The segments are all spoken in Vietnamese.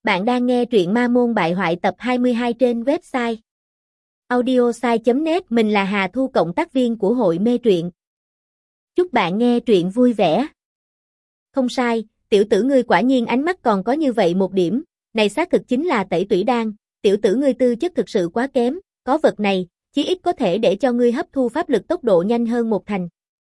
Bạn đang nghe truyện Ma Môn Bại Hoại tập 22 trên website audiosai.net. Mình là Hà Thu, cộng tác viên của hội mê truyện. Chúc bạn nghe truyện vui vẻ. Không sai, tiểu tử ngươi quả nhiên ánh mắt còn có như vậy một điểm, này xác thực chính là tẩy tủy đan, tiểu tử ngươi tư chất thực sự quá kém, có vật này, chí ít có thể để cho ngươi hấp thu pháp lực tốc độ nhanh hơn một thành.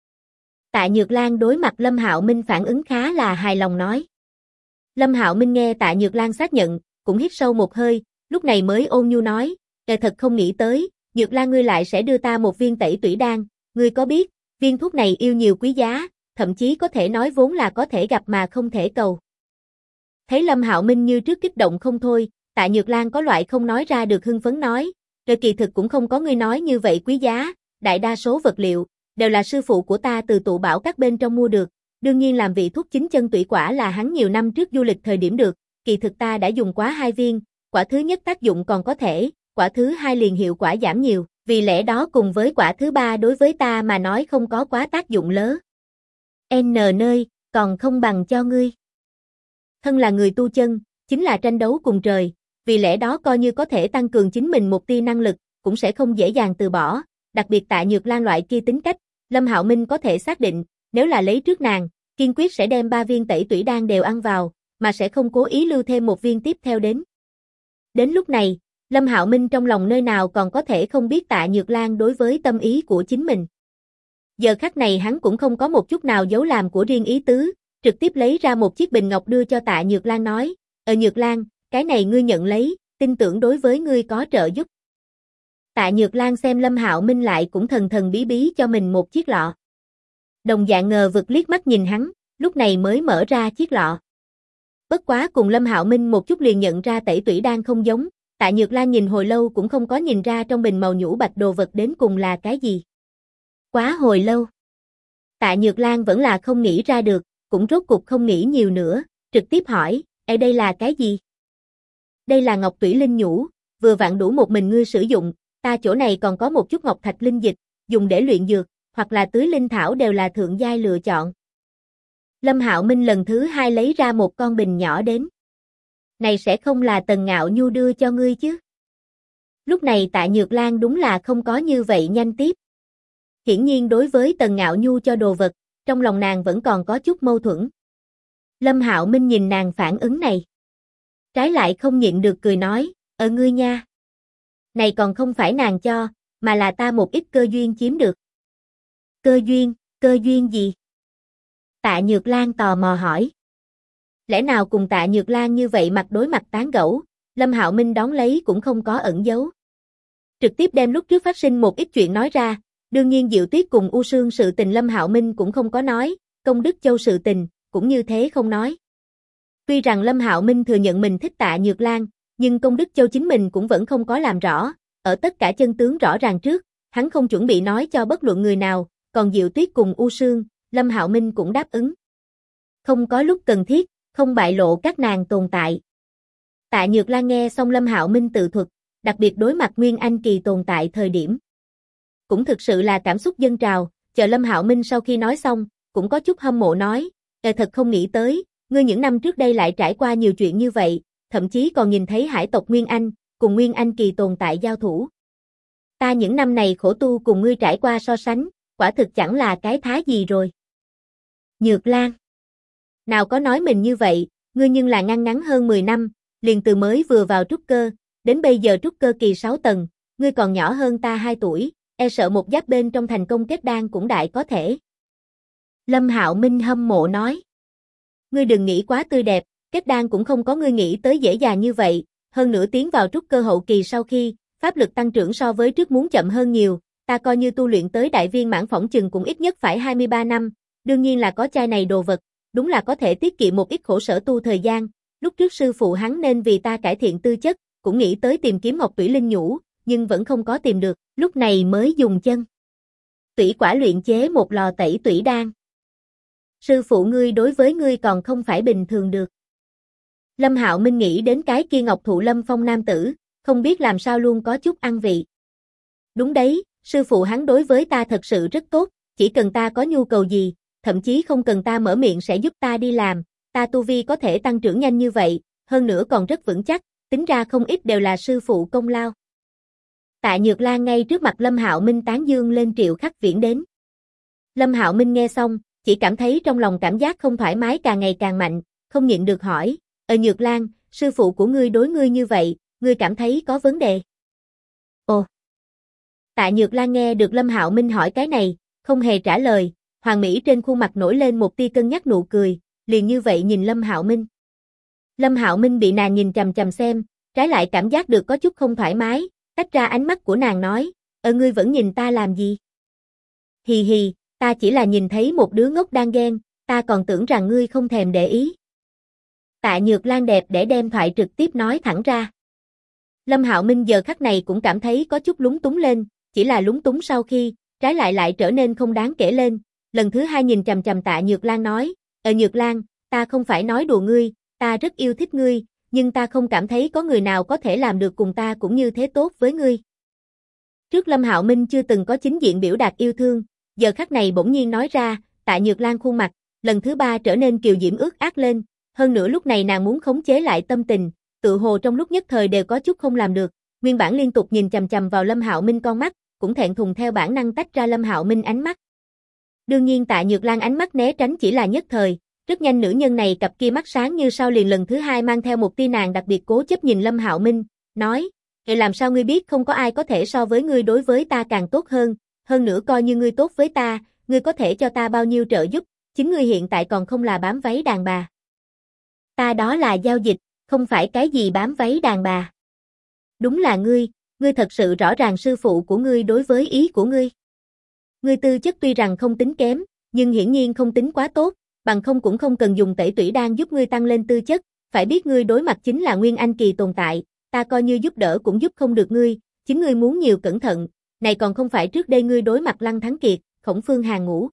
Tạ Nhược Lan đối mặt Lâm Hạo Minh phản ứng khá là hài lòng nói. Lâm Hạo Minh nghe Tạ Nhược Lan xác nhận, cũng hít sâu một hơi, lúc này mới ôn nhu nói, thật không nghĩ tới, Nhược Lan ngươi lại sẽ đưa ta một viên tẩy tủy đan, ngươi có biết, viên thuốc này yêu nhiều quý giá, thậm chí có thể nói vốn là có thể gặp mà không thể cầu. Thấy Lâm Hạo Minh như trước kích động không thôi, Tạ Nhược Lan có loại không nói ra được hưng phấn nói, kỳ thực cũng không có ngươi nói như vậy quý giá, đại đa số vật liệu đều là sư phụ của ta từ tụ bảo các bên trong mua được. Đương nhiên làm vị thuốc chính chân tủy quả là hắn nhiều năm trước du lịch thời điểm được, kỳ thực ta đã dùng quá 2 viên, quả thứ nhất tác dụng còn có thể, quả thứ hai liền hiệu quả giảm nhiều, vì lẽ đó cùng với quả thứ ba đối với ta mà nói không có quá tác dụng lớn. N nơi, còn không bằng cho ngươi. Thân là người tu chân, chính là tranh đấu cùng trời, vì lẽ đó coi như có thể tăng cường chính mình một tia năng lực, cũng sẽ không dễ dàng từ bỏ, đặc biệt Tạ Nhược Lan loại kia tính cách, Lâm Hạo Minh có thể xác định, nếu là lấy trước nàng, kiên quyết sẽ đem 3 viên tẩy tủy đan đều ăn vào, mà sẽ không cố ý lưu thêm một viên tiếp theo đến. Đến lúc này, Lâm Hạo Minh trong lòng nơi nào còn có thể không biết Tạ Nhược Lan đối với tâm ý của chính mình. Giờ khắc này hắn cũng không có một chút nào giấu làm của riêng ý tứ, trực tiếp lấy ra một chiếc bình ngọc đưa cho Tạ Nhược Lan nói, Nhược Lan, cái này ngươi nhận lấy, tin tưởng đối với ngươi có trợ giúp. Tạ Nhược Lan xem Lâm Hạo Minh lại cũng thần thần bí bí cho mình một chiếc lọ. Đồng dạng ngờ vực liếc mắt nhìn hắn, lúc này mới mở ra chiếc lọ. Bất quá cùng Lâm Hạo Minh một chút liền nhận ra tẩy tủy đan không giống, Tạ Nhược Lan nhìn hồi lâu cũng không có nhìn ra trong bình màu nhũ bạch đồ vật đến cùng là cái gì. Quá hồi lâu. Tạ Nhược Lan vẫn là không nghĩ ra được, cũng rốt cục không nghĩ nhiều nữa, trực tiếp hỏi, đây là cái gì? Đây là ngọc tủy linh nhũ, vừa vặn đủ một mình ngươi sử dụng, ta chỗ này còn có một chút ngọc thạch linh dịch, dùng để luyện dược, hoặc là tưới linh thảo đều là thượng giai lựa chọn. Lâm Hạo Minh lần thứ 2 lấy ra một con bình nhỏ đến. Này sẽ không là Tần Ngạo Nhu đưa cho ngươi chứ? Lúc này Tạ Nhược Lan đúng là không có như vậy nhanh tiếp. Hiển nhiên đối với Tần Ngạo Nhu cho đồ vật, trong lòng nàng vẫn còn có chút mâu thuẫn. Lâm Hạo Minh nhìn nàng phản ứng này. Trái lại không nhịn được cười nói, ngươi nha. Này còn không phải nàng cho, mà là ta một ít cơ duyên chiếm được. Cơ duyên gì? Tạ Nhược Lan tò mò hỏi. Lẽ nào cùng Tạ Nhược Lan như vậy mặt đối mặt tán gẫu, Lâm Hạo Minh đón lấy cũng không có ẩn giấu. Trực tiếp đem lúc trước phát sinh một ít chuyện nói ra, đương nhiên Diệu Tuyết cùng U Sương sự tình Lâm Hạo Minh cũng không có nói, Công Đức Châu sự tình, cũng như thế không nói. Tuy rằng Lâm Hạo Minh thừa nhận mình thích Tạ Nhược Lan, nhưng Công Đức Châu chính mình cũng vẫn không có làm rõ, ở tất cả chân tướng rõ ràng trước, hắn không chuẩn bị nói cho bất luận người nào. Còn Diệu Tuyết cùng U Sương, Lâm Hạo Minh cũng đáp ứng. Không có lúc cần thiết, không bại lộ các nàng tồn tại. Tạ Nhược Lan nghe xong Lâm Hạo Minh tự thuật, đặc biệt đối mặt Nguyên Anh kỳ tồn tại thời điểm. Cũng thực sự là cảm xúc dâng trào, chờ Lâm Hạo Minh sau khi nói xong, cũng có chút hâm mộ nói, thật không nghĩ tới, ngươi những năm trước đây lại trải qua nhiều chuyện như vậy, thậm chí còn nhìn thấy hải tộc Nguyên Anh, cùng Nguyên Anh kỳ tồn tại giao thủ. Ta những năm này khổ tu cùng ngươi trải qua so sánh, quả thực chẳng là cái thá gì rồi. Nhược Lan. Nào có nói mình như vậy, ngươi nhưng là ngăn hơn 10 năm, liền từ mới vừa vào trúc cơ, đến bây giờ trúc cơ kỳ 6 tầng, ngươi còn nhỏ hơn ta 2 tuổi, sợ một giáp bên trong thành công kết đan cũng đại có thể. Lâm Hạo Minh hâm mộ nói. Ngươi đừng nghĩ quá tươi đẹp, kết đan cũng không có ngươi nghĩ tới dễ dàng như vậy, hơn nữa tiến vào trúc cơ hậu kỳ sau khi, pháp lực tăng trưởng so với trước muốn chậm hơn nhiều. Ta coi như tu luyện tới đại viên mãn phỏng chừng cũng ít nhất phải 23 năm, đương nhiên là có chai này đồ vật, đúng là có thể tiết kiệm một ít khổ sở tu thời gian, lúc trước sư phụ hắn nên vì ta cải thiện tư chất, cũng nghĩ tới tìm kiếm ngọc tủy linh nhũ, nhưng vẫn không có tìm được, lúc này mới dùng chân tủy quả luyện chế một lò tẩy tủy đan. Sư phụ ngươi đối với ngươi còn không phải bình thường được. Lâm Hạo Minh nghĩ đến cái kia Ngọc Thụ Lâm Phong nam tử, không biết làm sao luôn có chút ăn vị. Đúng đấy, sư phụ hắn đối với ta thật sự rất tốt, chỉ cần ta có nhu cầu gì, thậm chí không cần ta mở miệng sẽ giúp ta đi làm, ta tu vi có thể tăng trưởng nhanh như vậy, hơn nữa còn rất vững chắc, tính ra không ít đều là sư phụ công lao. Tạ Nhược Lan ngay trước mặt Lâm Hạo Minh tán dương lên Triệu Khắc Viễn đến. Lâm Hạo Minh nghe xong, chỉ cảm thấy trong lòng cảm giác không thoải mái càng ngày càng mạnh, không nhịn được hỏi, Nhược Lan, sư phụ của ngươi đối ngươi như vậy, ngươi cảm thấy có vấn đề? Ồ! Tạ Nhược Lan nghe được Lâm Hạo Minh hỏi cái này, không hề trả lời, Hoàng Mỹ trên khuôn mặt nổi lên một tia cân nhắc nụ cười, liền như vậy nhìn Lâm Hạo Minh. Lâm Hạo Minh bị nàng nhìn chằm chằm xem, trái lại cảm giác được có chút không thoải mái, tách ra ánh mắt của nàng nói, ngươi vẫn nhìn ta làm gì? Hì hì, ta chỉ là nhìn thấy một đứa ngốc đang ghen, ta còn tưởng rằng ngươi không thèm để ý. Tạ Nhược Lan đẹp để đem thoại trực tiếp nói thẳng ra. Lâm Hạo Minh giờ khắc này cũng cảm thấy có chút lúng túng lên, chỉ là lúng túng sau khi, trái lại trở nên không đáng kể lên, lần thứ hai nhìn chằm chằm Tạ Nhược Lan nói, Nhược Lan, ta không phải nói đùa ngươi, ta rất yêu thích ngươi, nhưng ta không cảm thấy có người nào có thể làm được cùng ta cũng như thế tốt với ngươi. Trước Lâm Hạo Minh chưa từng có chính diện biểu đạt yêu thương, giờ khắc này bỗng nhiên nói ra, Tạ Nhược Lan khuôn mặt, lần thứ ba trở nên kiều diễm ướt át lên, hơn nữa lúc này nàng muốn khống chế lại tâm tình, tự hồ trong lúc nhất thời đều có chút không làm được, nguyên bản liên tục nhìn chằm chằm vào Lâm Hạo Minh con mắt, cũng thẹn thùng theo bản năng tách ra Lâm Hạo Minh ánh mắt. Đương nhiên Tạ Nhược Lan ánh mắt né tránh chỉ là nhất thời, rất nhanh nữ nhân này cặp kia mắt sáng như sao liền lần thứ hai mang theo một tia nàng đặc biệt cố chấp nhìn Lâm Hạo Minh, nói, làm sao ngươi biết không có ai có thể so với ngươi đối với ta càng tốt hơn nữa coi như ngươi tốt với ta, ngươi có thể cho ta bao nhiêu trợ giúp, chính ngươi hiện tại còn không là bám váy đàn bà. Ta đó là giao dịch, không phải cái gì bám váy đàn bà. Đúng là ngươi thật sự rõ ràng sư phụ của ngươi đối với ý của ngươi. Ngươi tư chất tuy rằng không tính kém, nhưng hiển nhiên không tính quá tốt, bằng không cũng không cần dùng tẩy tủy đan giúp ngươi tăng lên tư chất, phải biết ngươi đối mặt chính là Nguyên Anh kỳ tồn tại, ta coi như giúp đỡ cũng giúp không được ngươi, chính ngươi muốn nhiều cẩn thận, này còn không phải trước đây ngươi đối mặt Lăng Thắng Kiệt, Khổng Phương Hàn Ngũ.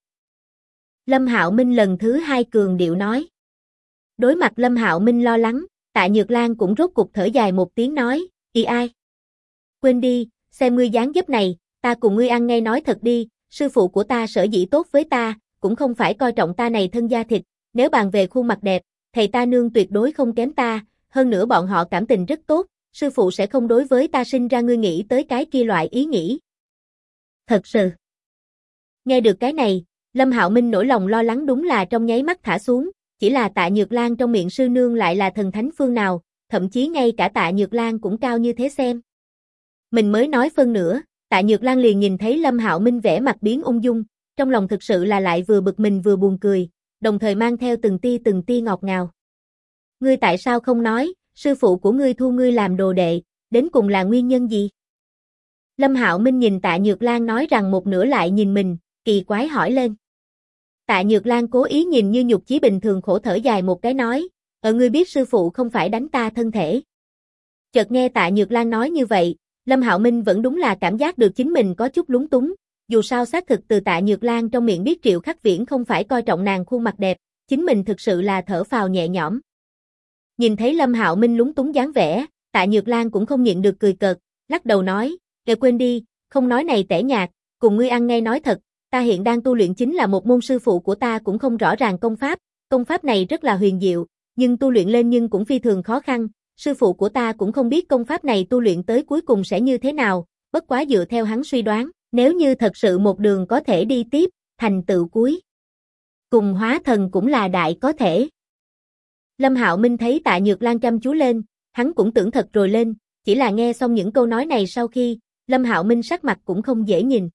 Lâm Hạo Minh lần thứ hai cường điệu nói. Đối mặt Lâm Hạo Minh lo lắng, Tạ Nhược Lan cũng rốt cục thở dài một tiếng nói, ai? Quên đi, xem ngươi dáng dấp này, ta cùng ngươi ăn ngay nói thật đi, sư phụ của ta sở dĩ tốt với ta, cũng không phải coi trọng ta này thân da thịt, nếu bàn về khuôn mặt đẹp, thầy ta nương tuyệt đối không kém ta, hơn nữa bọn họ cảm tình rất tốt, sư phụ sẽ không đối với ta sinh ra ngươi nghĩ tới cái kia loại ý nghĩ. Thật sự. Nghe được cái này, Lâm Hạo Minh nỗi lòng lo lắng đúng là trong nháy mắt thả xuống, chỉ là Tạ Nhược Lan trong miệng sư nương lại là thần thánh phương nào, thậm chí ngay cả Tạ Nhược Lan cũng cao như thế xem. Mình mới nói phân nữa, Tạ Nhược Lan liền nhìn thấy Lâm Hạo Minh vẻ mặt biến ung dung, trong lòng thực sự là lại vừa bực mình vừa buồn cười, đồng thời mang theo từng tia ngọt ngào. Ngươi tại sao không nói, sư phụ của ngươi thu ngươi làm đồ đệ, đến cùng là nguyên nhân gì? Lâm Hạo Minh nhìn Tạ Nhược Lan nói rằng một nửa lại nhìn mình, kỳ quái hỏi lên. Tạ Nhược Lan cố ý nhìn như nhục chí bình thường khổ thở dài một cái nói, ngươi biết sư phụ không phải đánh ta thân thể. Chợt nghe Tạ Nhược Lan nói như vậy, Lâm Hạo Minh vẫn đúng là cảm giác được chính mình có chút lúng túng, dù sao xác thực từ Tạ Nhược Lan trong miệng biết Triệu Khắc Viễn không phải coi trọng nàng khuôn mặt đẹp, chính mình thực sự là thở phào nhẹ nhõm. Nhìn thấy Lâm Hạo Minh lúng túng dáng vẻ, Tạ Nhược Lan cũng không nhịn được cười cợt, lắc đầu nói, quên đi, không nói này tẻ nhạt, cùng ngươi ăn ngay nói thật, ta hiện đang tu luyện chính là một môn sư phụ của ta cũng không rõ ràng công pháp này rất là huyền diệu, nhưng tu luyện lên nhưng cũng phi thường khó khăn, sư phụ của ta cũng không biết công pháp này tu luyện tới cuối cùng sẽ như thế nào, bất quá dựa theo hắn suy đoán, nếu như thật sự một đường có thể đi tiếp, thành tựu cuối cùng hóa thần cũng là đại có thể. Lâm Hạo Minh thấy Tạ Nhược Lan chăm chú lên, hắn cũng tưởng thật rồi lên, chỉ là nghe xong những câu nói này sau khi, Lâm Hạo Minh sắc mặt cũng không dễ nhìn.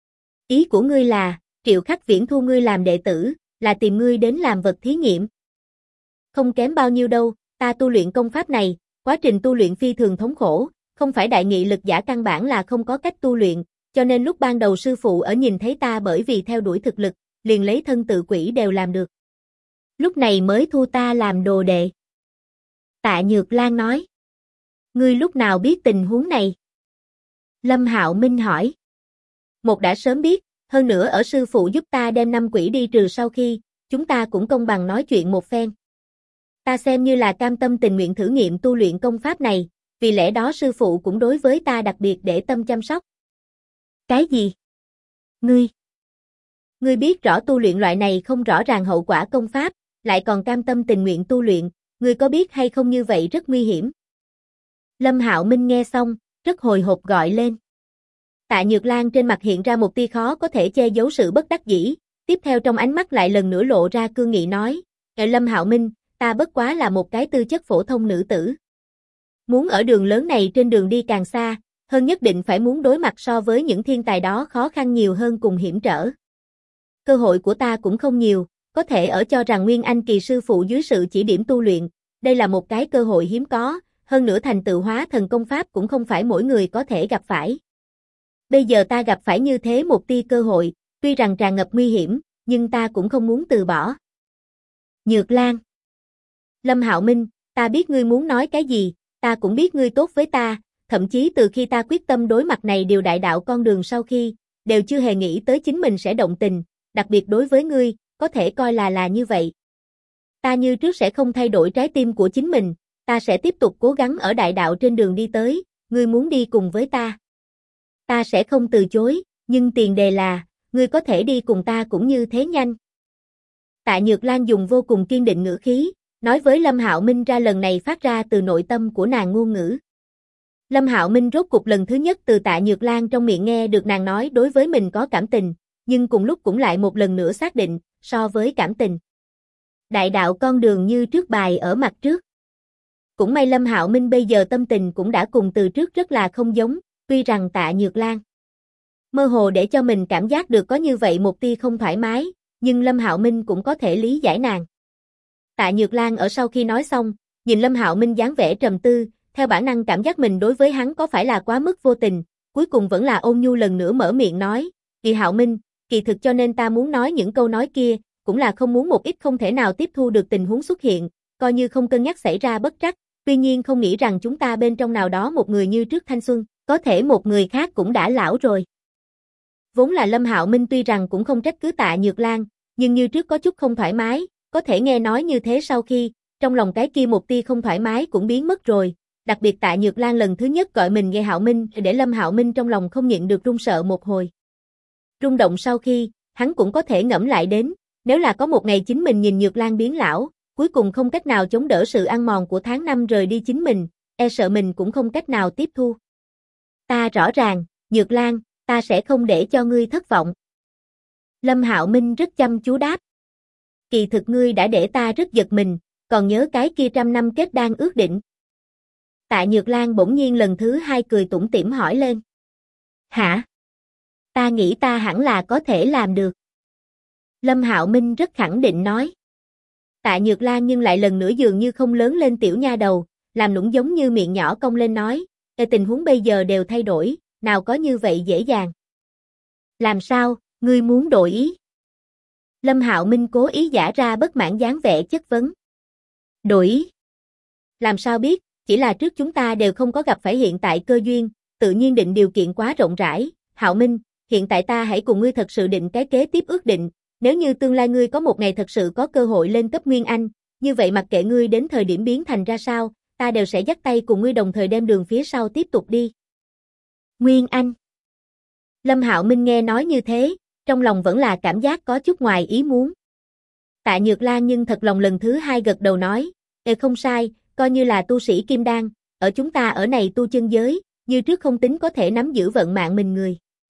Ý của ngươi là, Triệu Khắc Viễn thu ngươi làm đệ tử, là tìm ngươi đến làm vật thí nghiệm. Không kém bao nhiêu đâu, ta tu luyện công pháp này, quá trình tu luyện phi thường thống khổ, không phải đại nghị lực giả căn bản là không có cách tu luyện, cho nên lúc ban đầu sư phụ ở nhìn thấy ta bởi vì theo đuổi thực lực, liền lấy thân tự quỷ đều làm được. Lúc này mới thu ta làm đồ đệ. Tạ Nhược Lan nói. Ngươi lúc nào biết tình huống này? Lâm Hạo Minh hỏi. Một đã sớm biết, hơn nữa ở sư phụ giúp ta đem 5 quỷ đi trừ sau khi, chúng ta cũng công bằng nói chuyện một phen. Ta xem như là cam tâm tình nguyện thử nghiệm tu luyện công pháp này, vì lẽ đó sư phụ cũng đối với ta đặc biệt để tâm chăm sóc. Cái gì? Ngươi biết rõ tu luyện loại này không rõ ràng hậu quả công pháp, lại còn cam tâm tình nguyện tu luyện, ngươi có biết hay không như vậy rất nguy hiểm. Lâm Hạo Minh nghe xong, rất hồi hộp gọi lên. Tạ Nhược Lan trên mặt hiện ra một tia khó có thể che giấu sự bất đắc dĩ, tiếp theo trong ánh mắt lại lần nữa lộ ra cương nghị nói, Lâm Hạo Minh, ta bất quá là một cái tư chất phổ thông nữ tử. Muốn ở đường lớn này trên đường đi càng xa, hơn nhất định phải muốn đối mặt so với những thiên tài đó khó khăn nhiều hơn cùng hiểm trở. Cơ hội của ta cũng không nhiều, có thể ở cho rằng Nguyên Anh kỳ sư phụ dưới sự chỉ điểm tu luyện, đây là một cái cơ hội hiếm có, hơn nữa thành tựu hóa thần công pháp cũng không phải mỗi người có thể gặp phải. Bây giờ ta gặp phải như thế một tia cơ hội, tuy rằng tràn ngập nguy hiểm, nhưng ta cũng không muốn từ bỏ. Nhược Lan. Lâm Hạo Minh, ta biết ngươi muốn nói cái gì, ta cũng biết ngươi tốt với ta, thậm chí từ khi ta quyết tâm đối mặt này điều đại đạo con đường sau khi, đều chưa hề nghĩ tới chính mình sẽ động tình, đặc biệt đối với ngươi, có thể coi là như vậy. Ta như trước sẽ không thay đổi trái tim của chính mình, ta sẽ tiếp tục cố gắng ở đại đạo trên đường đi tới, ngươi muốn đi cùng với ta. Ta sẽ không từ chối, nhưng tiền đề là, ngươi có thể đi cùng ta cũng như thế nhanh. Tạ Nhược Lan dùng vô cùng kiên định ngữ khí, nói với Lâm Hạo Minh ra lần này phát ra từ nội tâm của nàng ngôn ngữ. Lâm Hạo Minh rốt cục lần thứ nhất từ Tạ Nhược Lan trong miệng nghe được nàng nói đối với mình có cảm tình, nhưng cùng lúc cũng lại một lần nữa xác định, so với cảm tình. Đại đạo con đường như trước bài ở mặt trước. Cũng may Lâm Hạo Minh bây giờ tâm tình cũng đã cùng từ trước rất là không giống, tuy rằng Tạ Nhược Lan mơ hồ để cho mình cảm giác được có như vậy một tia không thoải mái, nhưng Lâm Hạo Minh cũng có thể lý giải nàng. Tạ Nhược Lan ở sau khi nói xong, nhìn Lâm Hạo Minh dáng vẻ trầm tư, theo bản năng cảm giác mình đối với hắn có phải là quá mức vô tình, cuối cùng vẫn là ôn nhu lần nữa mở miệng nói, Kỳ Hạo Minh, kỳ thực cho nên ta muốn nói những câu nói kia, cũng là không muốn một ít không thể nào tiếp thu được tình huống xuất hiện, coi như không cân nhắc xảy ra bất trắc, tuy nhiên không nghĩ rằng chúng ta bên trong nào đó một người như trước thanh xuân, có thể một người khác cũng đã lão rồi. Vốn là Lâm Hạo Minh tuy rằng cũng không trách cứ Tạ Nhược Lan, nhưng như trước có chút không thoải mái, có thể nghe nói như thế sau khi, trong lòng cái kia một tia không thoải mái cũng biến mất rồi, đặc biệt Tạ Nhược Lan lần thứ nhất gọi mình nghe Hạo Minh để Lâm Hạo Minh trong lòng không nhịn được run sợ một hồi. Rung động sau khi, hắn cũng có thể ngẫm lại đến, nếu là có một ngày chính mình nhìn Nhược Lan biến lão, cuối cùng không cách nào chống đỡ sự ăn mòn của tháng năm rời đi chính mình, e sợ mình cũng không cách nào tiếp thu. Ta rõ ràng, Nhược Lan, ta sẽ không để cho ngươi thất vọng. Lâm Hạo Minh rất chăm chú đáp. Kỳ thực ngươi đã để ta rất giật mình, còn nhớ cái kia 100 năm kết đan ước định. Tạ Nhược Lan bỗng nhiên lần thứ hai cười tủm tỉm hỏi lên. Hả? Ta nghĩ ta hẳn là có thể làm được. Lâm Hạo Minh rất khẳng định nói. Tạ Nhược Lan nhưng lại lần nữa dường như không lớn lên tiểu nha đầu, làm nũng giống như miệng nhỏ cong lên nói, tình huống bây giờ đều thay đổi, nào có như vậy dễ dàng. Làm sao, ngươi muốn đổi ý? Lâm Hạo Minh cố ý giả ra bất mãn dáng vẻ chất vấn. Đổi ý? Làm sao biết, chỉ là trước chúng ta đều không có gặp phải hiện tại cơ duyên, tự nhiên định điều kiện quá rộng rãi. Hạo Minh, hiện tại ta hãy cùng ngươi thật sự định cái kế tiếp ước định, nếu như tương lai ngươi có một ngày thật sự có cơ hội lên cấp Nguyên Anh, như vậy mặc kệ ngươi đến thời điểm biến thành ra sao, ta đều sẽ dắt tay cùng ngươi đồng thời đem đường phía sau tiếp tục đi. Nguyên Anh. Lâm Hạo Minh nghe nói như thế, trong lòng vẫn là cảm giác có chút ngoài ý muốn. Tạ Nhược Lan nhưng thật lòng lần thứ hai gật đầu nói, không sai, coi như là tu sĩ kim đan, ở chúng ta ở này tu chân giới, như trước không tính có thể nắm giữ vận mạng mình người.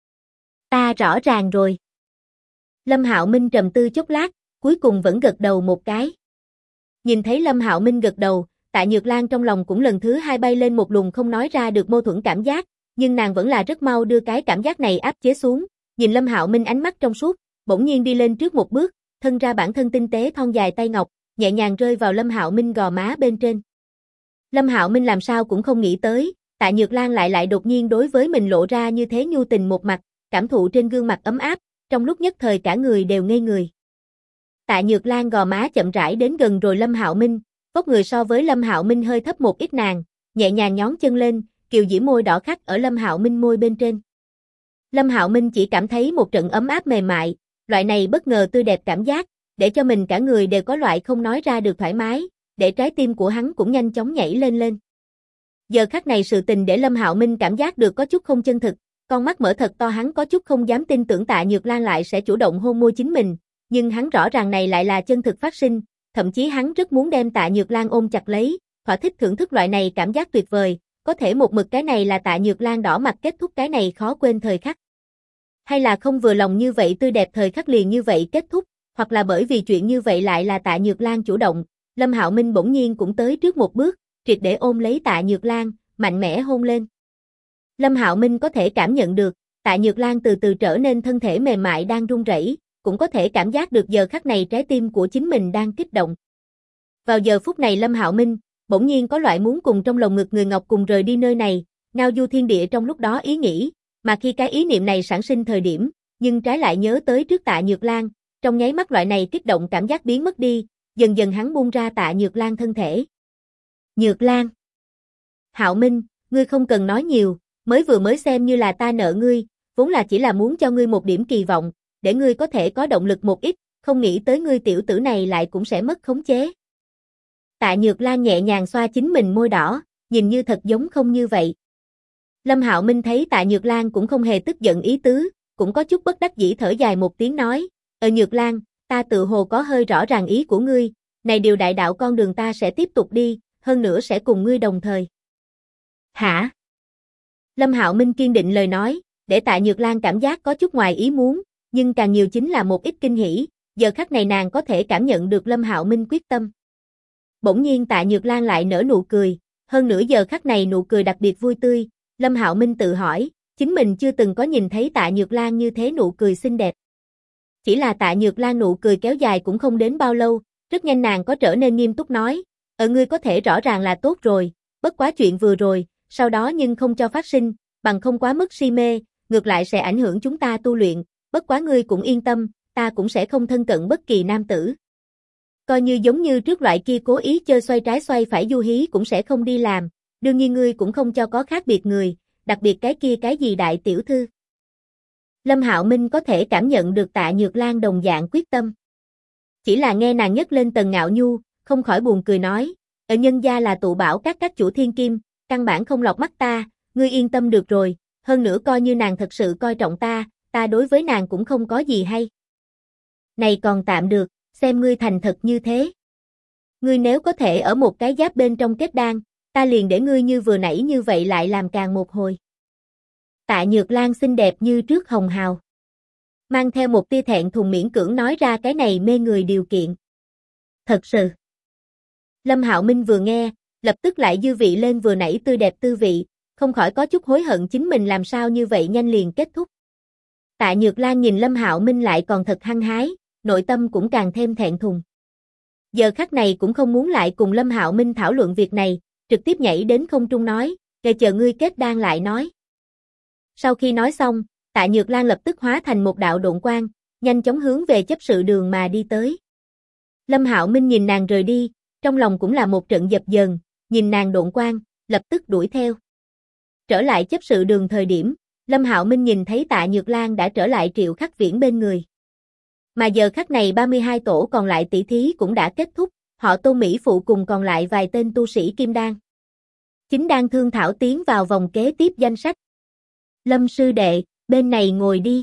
Ta rõ ràng rồi. Lâm Hạo Minh trầm tư chốc lát, cuối cùng vẫn gật đầu một cái. Nhìn thấy Lâm Hạo Minh gật đầu, Tạ Nhược Lan trong lòng cũng lần thứ hai bay lên một luồng không nói ra được mâu thuẫn cảm giác, nhưng nàng vẫn là rất mau đưa cái cảm giác này áp chế xuống, nhìn Lâm Hạo Minh ánh mắt trong suốt, bỗng nhiên đi lên trước một bước, thân ra bản thân tinh tế thon dài tay ngọc, nhẹ nhàng rơi vào Lâm Hạo Minh gò má bên trên. Lâm Hạo Minh làm sao cũng không nghĩ tới, Tạ Nhược Lan lại đột nhiên đối với mình lộ ra như thế nhu tình một mặt, cảm thụ trên gương mặt ấm áp, trong lúc nhất thời cả người đều ngây người. Tạ Nhược Lan gò má chậm rãi đến gần rồi Lâm Hạo Minh, vóc người so với Lâm Hạo Minh hơi thấp một ít nàng, nhẹ nhàng nhón chân lên, kiều diễm môi đỏ khắc ở Lâm Hạo Minh môi bên trên. Lâm Hạo Minh chỉ cảm thấy một trận ấm áp mềm mại, loại này bất ngờ tươi đẹp cảm giác, để cho mình cả người đều có loại không nói ra được thoải mái, để trái tim của hắn cũng nhanh chóng nhảy lên lên. Giờ khắc này sự tình để Lâm Hạo Minh cảm giác được có chút không chân thực, con mắt mở thật to hắn có chút không dám tin tưởng Tạ Nhược Lan lại sẽ chủ động hôn môi chính mình, nhưng hắn rõ ràng này lại là chân thực phát sinh, thậm chí hắn rất muốn đem Tạ Nhược Lan ôm chặt lấy, thỏa thích thưởng thức loại này cảm giác tuyệt vời, có thể một mực cái này là Tạ Nhược Lan đỏ mặt kết thúc cái này khó quên thời khắc. Hay là không vừa lòng như vậy tươi đẹp thời khắc liền như vậy kết thúc, hoặc là bởi vì chuyện như vậy lại là Tạ Nhược Lan chủ động, Lâm Hạo Minh bỗng nhiên cũng tới trước một bước, triệt để ôm lấy Tạ Nhược Lan, mạnh mẽ hôn lên. Lâm Hạo Minh có thể cảm nhận được, Tạ Nhược Lan từ từ trở nên thân thể mềm mại đang run rẩy, cũng có thể cảm giác được giờ khắc này trái tim của chính mình đang kích động. Vào giờ phút này Lâm Hạo Minh, bỗng nhiên có loại muốn cùng trong lồng ngực người ngọc cùng rời đi nơi này, ngao du thiên địa trong lúc đó ý nghĩ, mà khi cái ý niệm này sản sinh thời điểm, nhưng trái lại nhớ tới trước Tạ Nhược Lan, trong nháy mắt loại này kích động cảm giác biến mất đi, dần dần hắn buông ra Tạ Nhược Lan thân thể. Nhược Lan. Hạo Minh, ngươi không cần nói nhiều, mới xem như là ta nợ ngươi, vốn là chỉ là muốn cho ngươi một điểm kỳ vọng, để ngươi có thể có động lực một ít, không nghĩ tới ngươi tiểu tử này lại cũng sẽ mất khống chế. Tạ Nhược Lan nhẹ nhàng xoa chính mình môi đỏ, nhìn như thật giống không như vậy. Lâm Hạo Minh thấy Tạ Nhược Lan cũng không hề tức giận ý tứ, cũng có chút bất đắc dĩ thở dài một tiếng nói, Nhược Lan, ta tự hồ có hơi rõ ràng ý của ngươi, này điều đại đạo con đường ta sẽ tiếp tục đi, hơn nữa sẽ cùng ngươi đồng thời. Hả? Lâm Hạo Minh kiên định lời nói, để Tạ Nhược Lan cảm giác có chút ngoài ý muốn, nhưng càng nhiều chính là một ít kinh hỉ, giờ khắc này nàng có thể cảm nhận được Lâm Hạo Minh quyết tâm. Bỗng nhiên Tạ Nhược Lan lại nở nụ cười, hơn nữa giờ khắc này nụ cười đặc biệt vui tươi, Lâm Hạo Minh tự hỏi, chính mình chưa từng có nhìn thấy Tạ Nhược Lan như thế nụ cười xinh đẹp. Chỉ là Tạ Nhược Lan nụ cười kéo dài cũng không đến bao lâu, rất nhanh nàng có trở nên nghiêm túc nói, ngươi có thể rõ ràng là tốt rồi, bất quá chuyện vừa rồi, sau đó nhưng không cho phát sinh, bằng không quá mức si mê, ngược lại sẽ ảnh hưởng chúng ta tu luyện, bất quá ngươi cũng yên tâm, ta cũng sẽ không thân cận bất kỳ nam tử. Coi như giống như trước loại kia cố ý chơi xoay trái xoay phải du hí cũng sẽ không đi làm, đương nhiên ngươi cũng không cho có khác biệt người, đặc biệt cái kia cái gì đại tiểu thư. Lâm Hạo Minh có thể cảm nhận được Tạ Nhược Lan đồng dạng quyết tâm. Chỉ là nghe nàng nhấc lên Tần Ngạo Nhu, không khỏi buồn cười nói, ở nhân gia là tụ bảo các chủ thiên kim, căn bản không lọt mắt ta, ngươi yên tâm được rồi, hơn nữa coi như nàng thật sự coi trọng ta đối với nàng cũng không có gì hay. Này còn tạm được, xem ngươi thành thật như thế. Ngươi nếu có thể ở một cái giáp bên trong kết đan, ta liền để ngươi như vừa nãy như vậy lại làm càng một hồi. Tạ Nhược Lan xinh đẹp như trước hồng hào. Mang theo một tia thẹn thùng miễn cưỡng nói ra cái này mê người điều kiện. Thật sự. Lâm Hạo Minh vừa nghe, lập tức lại dư vị lên vừa nãy tươi đẹp tư vị, không khỏi có chút hối hận chính mình làm sao như vậy nhanh liền kết thúc. Tạ Nhược Lan nhìn Lâm Hạo Minh lại còn thật hăng hái, nội tâm cũng càng thêm thẹn thùng. Giờ khắc này cũng không muốn lại cùng Lâm Hạo Minh thảo luận việc này, trực tiếp nhảy đến không trung nói, để chờ ngươi kết đan lại nói. Sau khi nói xong, Tạ Nhược Lan lập tức hóa thành một đạo độn quang, nhanh chóng hướng về chấp sự đường mà đi tới. Lâm Hạo Minh nhìn nàng rời đi, trong lòng cũng là một trận dập dờn, nhìn nàng độn quang, lập tức đuổi theo. Trở lại chấp sự đường thời điểm, Lâm Hạo Minh nhìn thấy Tạ Nhược Lan đã trở lại Triệu Khắc Viễn bên người. Mà giờ khắc này 32 tổ còn lại tỷ thí cũng đã kết thúc, họ Tô Mỹ Phụ cùng còn lại vài tên tu sĩ kim đan. Chính đang thương thảo tiến vào vòng kế tiếp danh sách. Lâm sư đệ, bên này ngồi đi.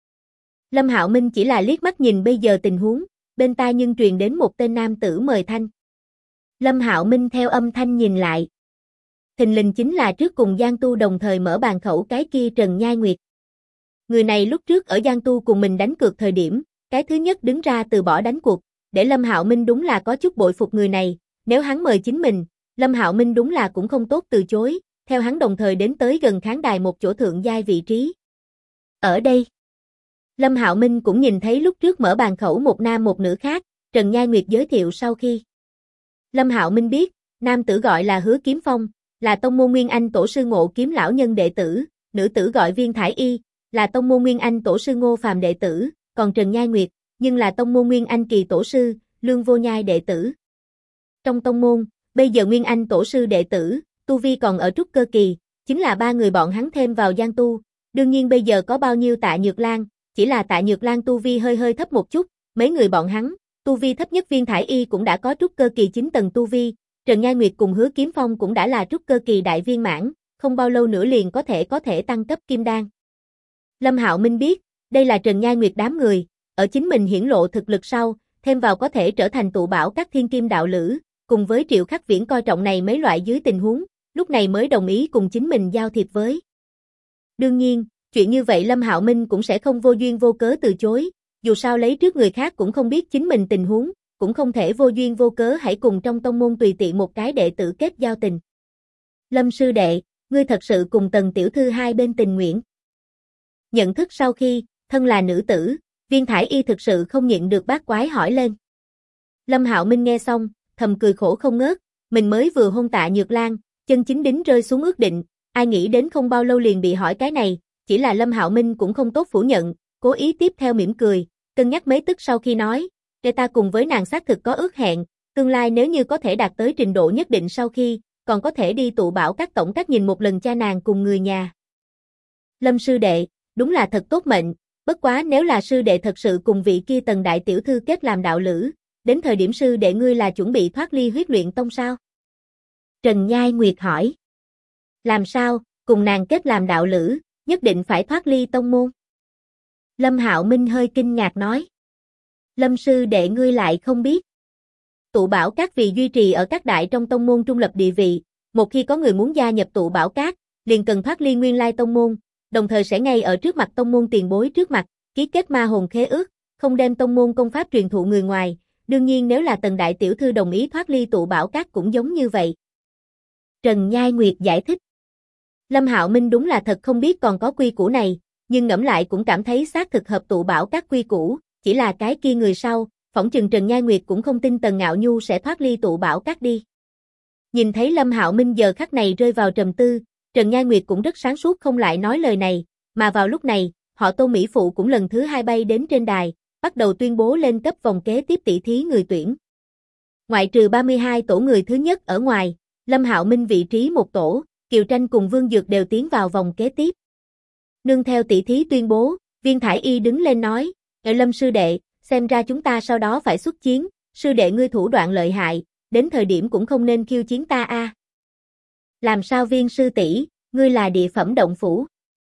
Lâm Hạo Minh chỉ là liếc mắt nhìn bây giờ tình huống, bên tai nhưng truyền đến một tên nam tử mời thanh. Lâm Hạo Minh theo âm thanh nhìn lại. Thình lình chính là trước cùng Giang Tu đồng thời mở bàn khẩu cái kia Trần Nhai Nguyệt. Người này lúc trước ở Giang Tu cùng mình đánh cược thời điểm, cái thứ nhất đứng ra từ bỏ đánh cuộc, để Lâm Hạo Minh đúng là có chút bội phục người này, nếu hắn mời chính mình, Lâm Hạo Minh đúng là cũng không tốt từ chối, theo hắn đồng thời đến tới gần khán đài một chỗ thượng giai vị trí. Ở đây, Lâm Hạo Minh cũng nhìn thấy lúc trước mở bàn khẩu một nam một nữ khác, Trần Nhai Nguyệt giới thiệu sau khi. Lâm Hạo Minh biết, nam tử gọi là Hứa Kiếm Phong, là tông môn Nguyên Anh tổ sư Ngộ Kiếm lão nhân đệ tử, nữ tử gọi Viên Thải Y, là tông môn Nguyên Anh tổ sư Ngô Phàm đệ tử, còn Trần Nhai Nguyệt, nhưng là tông môn Nguyên Anh kỳ tổ sư, Lương Vô Nhai đệ tử. Trong tông môn, bây giờ Nguyên Anh tổ sư đệ tử, tu vi còn ở trúc cơ kỳ, chính là ba người bọn hắn thêm vào Giang Tu, đương nhiên bây giờ có bao nhiêu Tạ Nhược Lan, chỉ là Tạ Nhược Lan tu vi hơi thấp một chút, mấy người bọn hắn, tu vi thấp nhất Viên Thải Y cũng đã có trúc cơ kỳ 9 tầng tu vi, Trần Nhai Nguyệt cùng Hứa Kiếm Phong cũng đã là trúc cơ kỳ đại viên mãn, không bao lâu nữa liền có thể tăng cấp kim đan. Lâm Hạo Minh biết, đây là Trần Nhai Nguyệt đám người, ở chính mình hiển lộ thực lực sau, thêm vào có thể trở thành tụ bảo các thiên kim đạo lữ, cùng với Triệu Khắc Viễn coi trọng này mấy loại dưới tình huống, lúc này mới đồng ý cùng chính mình giao thiệp với. Đương nhiên, chuyện như vậy Lâm Hạo Minh cũng sẽ không vô duyên vô cớ từ chối, dù sao lấy trước người khác cũng không biết chính mình tình huống, cũng không thể vô duyên vô cớ hãy cùng trong tông môn tùy tiện một cái đệ tử kết giao tình. Lâm sư đệ, ngươi thật sự cùng Tần tiểu thư hai bên tình nguyện. Nhận thức sau khi, thân là nữ tử, Viên Thải Y thực sự không nhịn được bát quái hỏi lên. Lâm Hạo Minh nghe xong, thầm cười khổ không ngớt, mình mới vừa hôn Tạ Nhược Lan, chân chính đính rơi xuống ước định, ai nghĩ đến không bao lâu liền bị hỏi cái này, chỉ là Lâm Hạo Minh cũng không tốt phủ nhận, cố ý tiếp theo mỉm cười, cân nhắc mấy tức sau khi nói, để ta cùng với nàng xác thực có ước hẹn, tương lai nếu như có thể đạt tới trình độ nhất định sau khi, còn có thể đi tụ bảo các tổng các nhìn một lần cha nàng cùng người nhà. Lâm sư đệ, đúng là thật tốt mệnh, bất quá nếu là sư đệ thật sự cùng vị kia Tần đại tiểu thư kết làm đạo lữ, đến thời điểm sư đệ ngươi là chuẩn bị thoát ly huyết luyện tông sao? Trần Nhai Nguyệt hỏi. Làm sao, cùng nàng kết làm đạo lữ, nhất định phải thoát ly tông môn? Lâm Hạo Minh hơi kinh ngạc nói. Lâm sư đệ ngươi lại không biết. Tụ bảo các vì duy trì ở các đại trong tông môn trung lập địa vị, một khi có người muốn gia nhập tụ bảo các, liền cần thoát ly nguyên lai tông môn, đồng thời sẽ ngay ở trước mặt tông môn tiền bối trước mặt, ký kết ma hồn khế ước, không đem tông môn công pháp truyền thụ người ngoài, đương nhiên nếu là Tần đại tiểu thư đồng ý thoát ly tụ bảo các cũng giống như vậy. Trần Nhai Nguyệt giải thích. Lâm Hạo Minh đúng là thật không biết còn có quy củ này, nhưng ngẫm lại cũng cảm thấy xác thực hợp tụ bảo các quy củ, chỉ là cái kia người sau, phỏng chừng Trần Nhai Nguyệt cũng không tin Tần Ngạo Nhu sẽ thoát ly tụ bảo các đi. Nhìn thấy Lâm Hạo Minh giờ khắc này rơi vào trầm tư, Trần Nhai Nguyệt cũng rất sáng suốt không lại nói lời này, mà vào lúc này, họ Tô Mỹ Phụ cũng lần thứ hai bay đến trên đài, bắt đầu tuyên bố lên cấp vòng kế tiếp tỷ thí người tuyển. Ngoại trừ 32 tổ người thứ nhất ở ngoài, Lâm Hạo Minh vị trí một tổ, Kiều Tranh cùng Vương Dược đều tiến vào vòng kế tiếp. Nương theo tỷ thí tuyên bố, Viên Thải Y đứng lên nói, Lâm sư đệ, xem ra chúng ta sau đó phải xuất chiến, sư đệ ngươi thủ đoạn lợi hại, đến thời điểm cũng không nên khiêu chiến ta a. Làm sao Viên sư tỷ, ngươi là địa phẩm động phủ?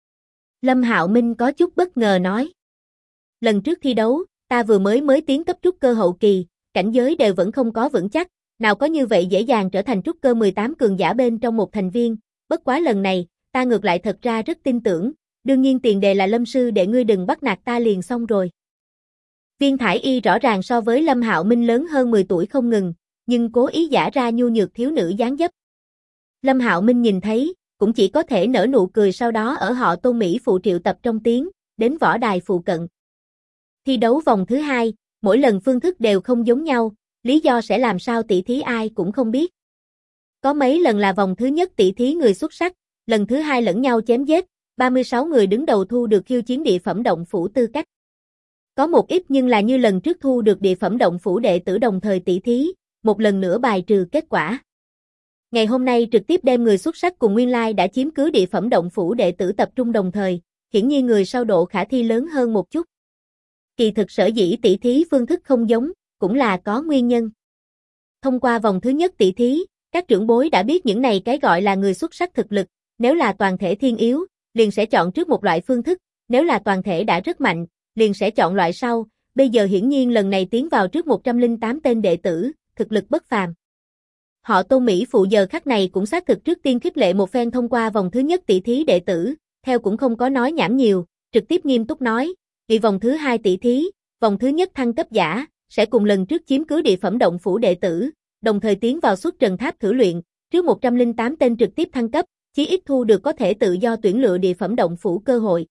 Lâm Hạo Minh có chút bất ngờ nói. Lần trước thi đấu, ta vừa mới tiến cấp trúc cơ hậu kỳ, cảnh giới đều vẫn không có vững chắc, nào có như vậy dễ dàng trở thành trúc cơ 18 cường giả bên trong một thành viên, bất quá lần này, ta ngược lại thật ra rất tin tưởng, đương nhiên tiền đề là Lâm sư đệ ngươi đừng bắt nạt ta liền xong rồi. Viên Thải Y rõ ràng so với Lâm Hạo Minh lớn hơn 10 tuổi không ngừng, nhưng cố ý giả ra nhu nhược thiếu nữ dáng dấp. Lâm Hạo Minh nhìn thấy, cũng chỉ có thể nở nụ cười sau đó ở họ Tô Mỹ Phụ triệu tập trong tiếng, đến võ đài phụ cận. Thi đấu vòng thứ hai, mỗi lần phương thức đều không giống nhau, lý do sẽ làm sao tỷ thí ai cũng không biết. Có mấy lần là vòng thứ nhất tỷ thí người xuất sắc, lần thứ hai lẫn nhau chém giết, 36 người đứng đầu thu được khiêu chiến địa phẩm động phủ tư cách. Có một ít nhưng là như lần trước thu được địa phẩm động phủ đệ tử đồng thời tỷ thí, một lần nữa bài trừ kết quả. Ngày hôm nay trực tiếp đem người xuất sắc cùng nguyên lai đã chiếm cứ địa phẩm động phủ đệ tử tập trung đồng thời, hiển nhiên người sau độ khả thi lớn hơn một chút. Kỳ thực sở dĩ tỷ thí phương thức không giống, cũng là có nguyên nhân. Thông qua vòng thứ nhất tỷ thí, các trưởng bối đã biết những này cái gọi là người xuất sắc thực lực, nếu là toàn thể thiên yếu, liền sẽ chọn trước một loại phương thức, nếu là toàn thể đã rất mạnh, liền sẽ chọn loại sau, bây giờ hiển nhiên lần này tiến vào trước 108 tên đệ tử, thực lực bất phàm. Họ Tô Mỹ Phụ giờ khắc này cũng xác thực trước tiên khích lệ một phen thông qua vòng thứ nhất tỷ thí đệ tử, theo cũng không có nói nhảm nhiều, trực tiếp nghiêm túc nói, vì vòng thứ hai tỷ thí, vòng thứ nhất thăng cấp giả, sẽ cùng lần trước chiếm cứ địa phẩm động phủ đệ tử, đồng thời tiến vào xuất trần tháp thử luyện, trước 108 tên trực tiếp thăng cấp, chí ít thu được có thể tự do tuyển lựa địa phẩm động phủ cơ hội.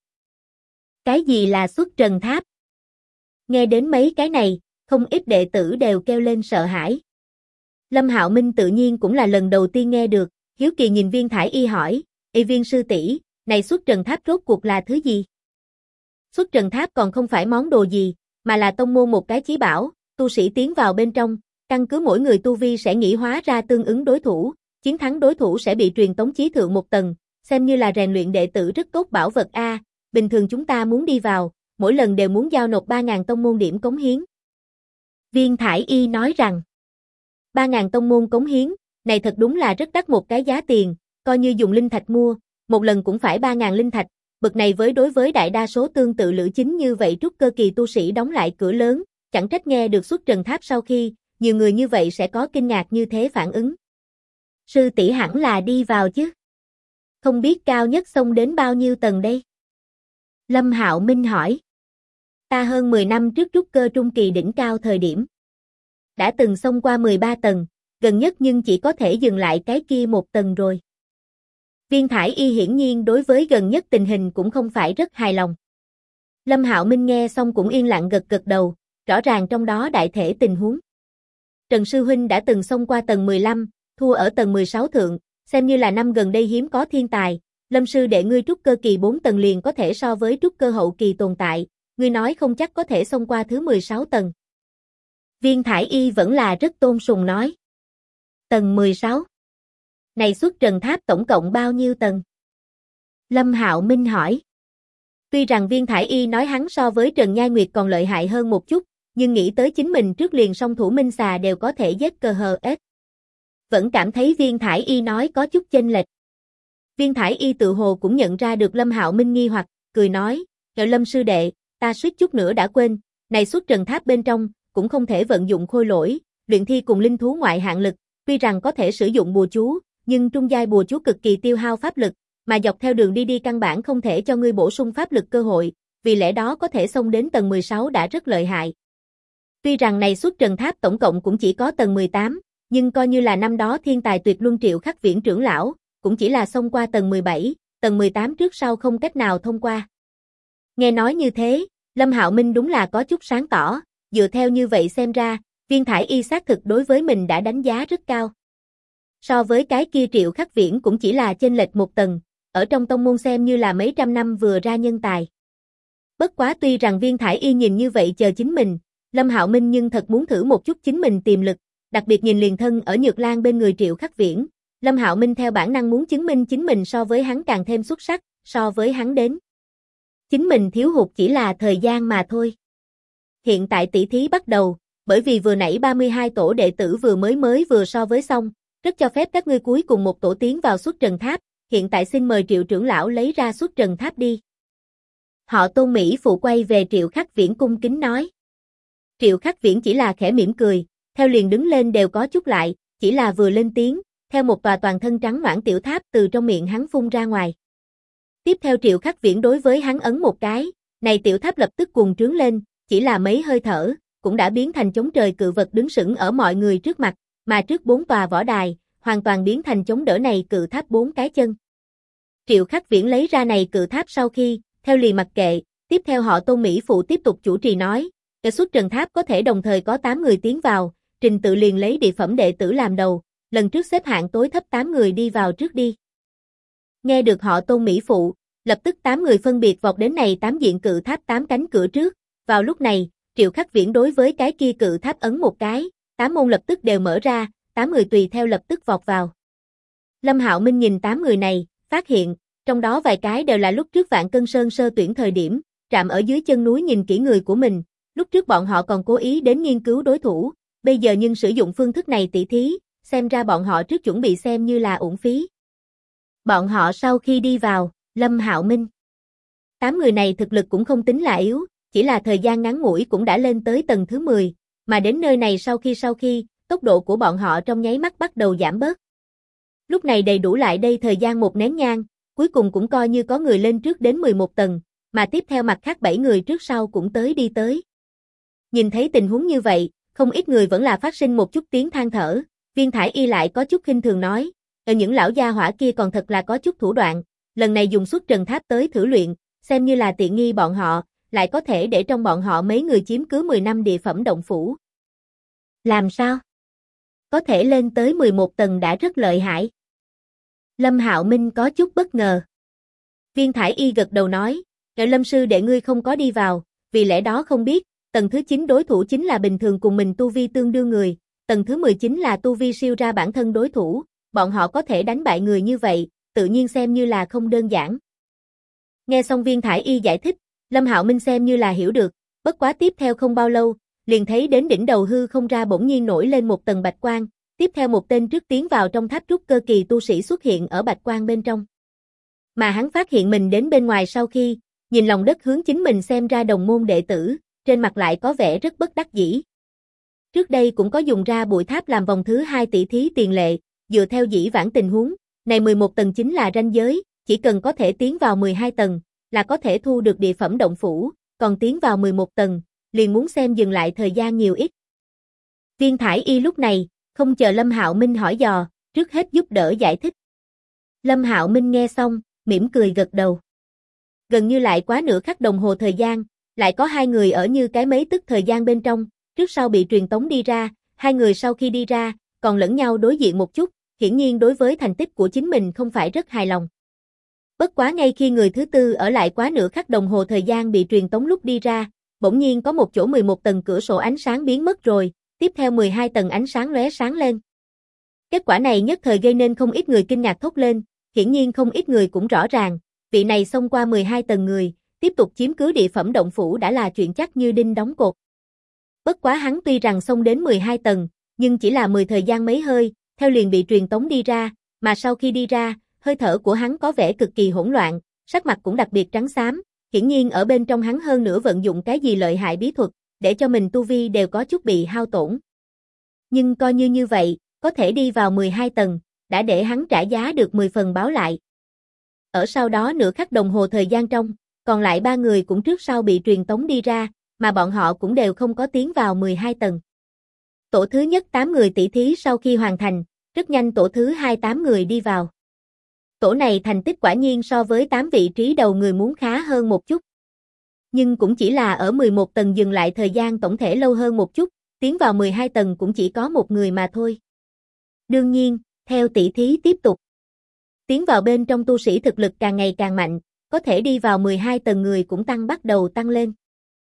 Cái gì là xuất trần tháp? Nghe đến mấy cái này, không ít đệ tử đều kêu lên sợ hãi. Lâm Hạo Minh tự nhiên cũng là lần đầu tiên nghe được, hiếu kỳ nhìn Viên Thải Y hỏi, Viên sư tỷ, này xuất trần tháp rốt cuộc là thứ gì? Xuất trần tháp còn không phải món đồ gì, mà là tông môn một cái chí bảo, tu sĩ tiến vào bên trong, căn cứ mỗi người tu vi sẽ nghĩ hóa ra tương ứng đối thủ, chiến thắng đối thủ sẽ bị truyền tống chí thượng một tầng, xem như là rèn luyện đệ tử rất tốt bảo vật a, bình thường chúng ta muốn đi vào, mỗi lần đều muốn giao nộp 3.000 tông môn điểm cống hiến. Viên Thải Y nói rằng, 3.000 tông môn cống hiến, này thật đúng là rất đắt một cái giá tiền, coi như dùng linh thạch mua, một lần cũng phải 3.000 linh thạch, bực này đối với đại đa số tương tự lữ chính như vậy trúc cơ kỳ tu sĩ đóng lại cửa lớn, chẳng trách nghe được xuất trần tháp sau khi, nhiều người như vậy sẽ có kinh ngạc như thế phản ứng. Sư tỷ hẳn là đi vào chứ. Không biết cao nhất xông đến bao nhiêu tầng đây? Lâm Hạo Minh hỏi. Ta hơn 10 năm trước trúc cơ trung kỳ đỉnh cao thời điểm. Đã từng xông qua 13 tầng, gần nhất nhưng chỉ có thể dừng lại cái kia một tầng rồi. Viên Thải Y hiển nhiên đối với gần nhất tình hình cũng không phải rất hài lòng. Lâm Hạo Minh nghe xong cũng yên lặng gật gật đầu, rõ ràng trong đó đại thể tình huống. Trần Sư Huynh đã từng xông qua tầng 15, thua ở tầng 16 thượng, xem như là năm gần đây hiếm có thiên tài. Lâm Sư đệ ngươi trúc cơ kỳ 4 tầng liền có thể so với trúc cơ hậu kỳ tồn tại, ngươi nói không chắc có thể xông qua thứ 16 tầng. Viên Thải Y vẫn là rất tôn sùng nói. Tầng 16. Này xuất trần tháp tổng cộng bao nhiêu tầng? Lâm Hạo Minh hỏi. Tuy rằng Viên Thải Y nói hắn so với Trần Nhai Nguyệt còn lợi hại hơn một chút, nhưng nghĩ tới chính mình trước liền song thủ minh xà đều có thể giết cờ hờ ếch. Vẫn cảm thấy Viên Thải Y nói có chút chênh lệch. Viên Thải Y tự hồ cũng nhận ra được Lâm Hạo Minh nghi hoặc, cười nói, Lâm sư đệ, ta suýt chút nữa đã quên, này xuất trần tháp bên trong, cũng không thể vận dụng khôi lỗi, luyện thi cùng linh thú ngoại hạng lực, tuy rằng có thể sử dụng bùa chú, nhưng trung giai bùa chú cực kỳ tiêu hao pháp lực, mà dọc theo đường đi căn bản không thể cho ngươi bổ sung pháp lực cơ hội, vì lẽ đó có thể xông đến tầng 16 đã rất lợi hại. Tuy rằng này xuất trần tháp tổng cộng cũng chỉ có tầng 18, nhưng coi như là năm đó thiên tài tuyệt luân Triệu Khắc Viễn trưởng lão, cũng chỉ là xông qua tầng 17, tầng 18 trước sau không cách nào thông qua. Nghe nói như thế, Lâm Hạo Minh đúng là có chút sáng tỏ, dựa theo như vậy xem ra, Viên Thải Y xác thực đối với mình đã đánh giá rất cao. So với cái kia Triệu Khắc Viễn cũng chỉ là chênh lệch một tầng, ở trong tông môn xem như là mấy trăm năm vừa ra nhân tài. Bất quá tuy rằng Viên Thải Y nhìn như vậy chờ chính mình, Lâm Hạo Minh nhưng thật muốn thử một chút chính mình tiềm lực, đặc biệt nhìn liền thân ở Nhược Lan bên người Triệu Khắc Viễn, Lâm Hạo Minh theo bản năng muốn chứng minh chính mình so với hắn càng thêm xuất sắc, so với hắn đến. Chính mình thiếu hụt chỉ là thời gian mà thôi. Hiện tại tỷ thí bắt đầu, bởi vì vừa nãy 32 tổ đệ tử vừa so với xong, rất cho phép các ngươi cuối cùng một tổ tiến vào xuất trần tháp, hiện tại xin mời Triệu trưởng lão lấy ra xuất trần tháp đi. Họ Tôn Mỹ phụ quay về Triệu Khắc Viễn cung kính nói. Triệu Khắc Viễn chỉ là khẽ mỉm cười, theo liền đứng lên đều có chút lại, chỉ là vừa lên tiếng, theo một tòa toàn thân trắng noãn tiểu tháp từ trong miệng hắn phun ra ngoài. Tiếp theo Triệu Khắc Viễn đối với hắn ấn một cái, này tiểu tháp lập tức cuồng trướng lên, chỉ là mấy hơi thở, cũng đã biến thành chống trời cự vật đứng sững ở mọi người trước mặt, mà trước 4 tòa võ đài, hoàn toàn biến thành chống đỡ này cự tháp 4 cái chân. Triệu Khắc Viễn lấy ra này cự tháp sau khi, theo liền mặc kệ, tiếp theo họ Tôn Mỹ phụ tiếp tục chủ trì nói, cái xuất trần tháp có thể đồng thời có 8 người tiến vào, trình tự liền lấy địa phẩm đệ tử làm đầu, lần trước xếp hạng tối thấp 8 người đi vào trước đi. Nghe được họ Tôn Mỹ phụ, lập tức 8 người phân biệt vọt đến này 8 diện cự tháp 8 cánh cửa trước, vào lúc này, Triệu Khắc Viễn đối với cái kia cự tháp ấn một cái, 8 môn lập tức đều mở ra, 8 người tùy theo lập tức vọt vào. Lâm Hạo Minh nhìn 8 người này, phát hiện, trong đó vài cái đều là lúc trước Vạn Cân Sơn sơ tuyển thời điểm, trạm ở dưới chân núi nhìn kỹ người của mình, lúc trước bọn họ còn cố ý đến nghiên cứu đối thủ, bây giờ nhưng sử dụng phương thức này tỷ thí, xem ra bọn họ trước chuẩn bị xem như là uổng phí. Bọn họ sau khi đi vào, Lâm Hạo Minh. 8 người này thực lực cũng không tính là yếu, chỉ là thời gian ngắn ngủi cũng đã lên tới tầng thứ 10, mà đến nơi này sau khi, tốc độ của bọn họ trong nháy mắt bắt đầu giảm bớt. Lúc này đầy đủ lại đây thời gian một nén nhang, cuối cùng cũng coi như có người lên trước đến 11 tầng, mà tiếp theo mặt khác 7 người trước sau cũng đi tới. Nhìn thấy tình huống như vậy, không ít người vẫn là phát sinh một chút tiếng than thở, Viên Thải Y lại có chút khinh thường nói, những lão gia hỏa kia còn thật là có chút thủ đoạn, lần này dùng xuất trần tháp tới thử luyện, xem như là tiện nghi bọn họ, lại có thể để trong bọn họ mấy người chiếm cứ 10 năm địa phẩm động phủ. Làm sao? Có thể lên tới 11 tầng đã rất lợi hại. Lâm Hạo Minh có chút bất ngờ. Viên Thải Y gật đầu nói, Lâm sư đệ ngươi không có đi vào, vì lẽ đó không biết, tầng thứ 9 đối thủ chính là bình thường cùng mình tu vi tương đương người, tầng thứ 19 là tu vi siêu ra bản thân đối thủ, bọn họ có thể đánh bại người như vậy, tự nhiên xem như là không đơn giản. Nghe xong Viên Thải Y giải thích, Lâm Hạo Minh xem như là hiểu được, bất quá tiếp theo không bao lâu, liền thấy đến đỉnh đầu hư không ra bỗng nhiên nổi lên một tầng bạch quang, tiếp theo một tên trước tiến vào trong tháp trúc cơ kỳ tu sĩ xuất hiện ở bạch quang bên trong. Mà hắn phát hiện mình đến bên ngoài sau khi, nhìn lòng đất hướng chính mình xem ra đồng môn đệ tử, trên mặt lại có vẻ rất bất đắc dĩ. Trước đây cũng có dùng ra bụi tháp làm vòng thứ 2 tỷ thí tiền lệ, dựa theo dĩ vãng tình huống, này 11 tầng chính là ranh giới, chỉ cần có thể tiến vào 12 tầng, là có thể thu được địa phẩm động phủ, còn tiến vào 11 tầng, liền muốn xem dừng lại thời gian nhiều ít. Viên Thải Y lúc này, không chờ Lâm Hạo Minh hỏi dò, trước hết giúp đỡ giải thích. Lâm Hạo Minh nghe xong, mỉm cười gật đầu. Gần như lại quá nửa khắc đồng hồ thời gian, lại có hai người ở như cái mấy tức thời gian bên trong, trước sau bị truyền tống đi ra, hai người sau khi đi ra, còn lẫn nhau đối diện một chút, hiển nhiên đối với thành tích của chính mình không phải rất hài lòng. Bất quá ngay khi người thứ tư ở lại quá nửa khắc đồng hồ thời gian bị truyền tống lúc đi ra, bỗng nhiên có một chỗ 11 tầng cửa sổ ánh sáng biến mất rồi, tiếp theo 12 tầng ánh sáng lóe sáng lên. Kết quả này nhất thời gây nên không ít người kinh ngạc thốt lên, hiển nhiên không ít người cũng rõ ràng, vị này xông qua 12 tầng người, tiếp tục chiếm cứ địa phẩm động phủ đã là chuyện chắc như đinh đóng cột. Bất quá hắn tuy rằng xông đến 12 tầng, nhưng chỉ là 10 thời gian mấy hơi, theo liền bị truyền tống đi ra, mà sau khi đi ra, hơi thở của hắn có vẻ cực kỳ hỗn loạn, sắc mặt cũng đặc biệt trắng xám, hiển nhiên ở bên trong hắn hơn nữa vận dụng cái gì lợi hại bí thuật, để cho mình tu vi đều có chút bị hao tổn. Nhưng coi như vậy, có thể đi vào 12 tầng, đã để hắn trả giá được 10 phần báo lại. Ở sau đó nửa khắc đồng hồ thời gian trong, còn lại ba người cũng trước sau bị truyền tống đi ra, mà bọn họ cũng đều không có tiến vào 12 tầng. Tổ thứ nhất 8 người tỷ thí sau khi hoàn thành, rất nhanh tổ thứ 2 8 người đi vào. Tổ này thành tích quả nhiên so với 8 vị trí đầu người muốn khá hơn một chút. Nhưng cũng chỉ là ở 11 tầng dừng lại thời gian tổng thể lâu hơn một chút, tiến vào 12 tầng cũng chỉ có một người mà thôi. Đương nhiên, theo tỷ thí tiếp tục, tiến vào bên trong tu sĩ thực lực càng ngày càng mạnh, có thể đi vào 12 tầng người cũng bắt đầu tăng lên.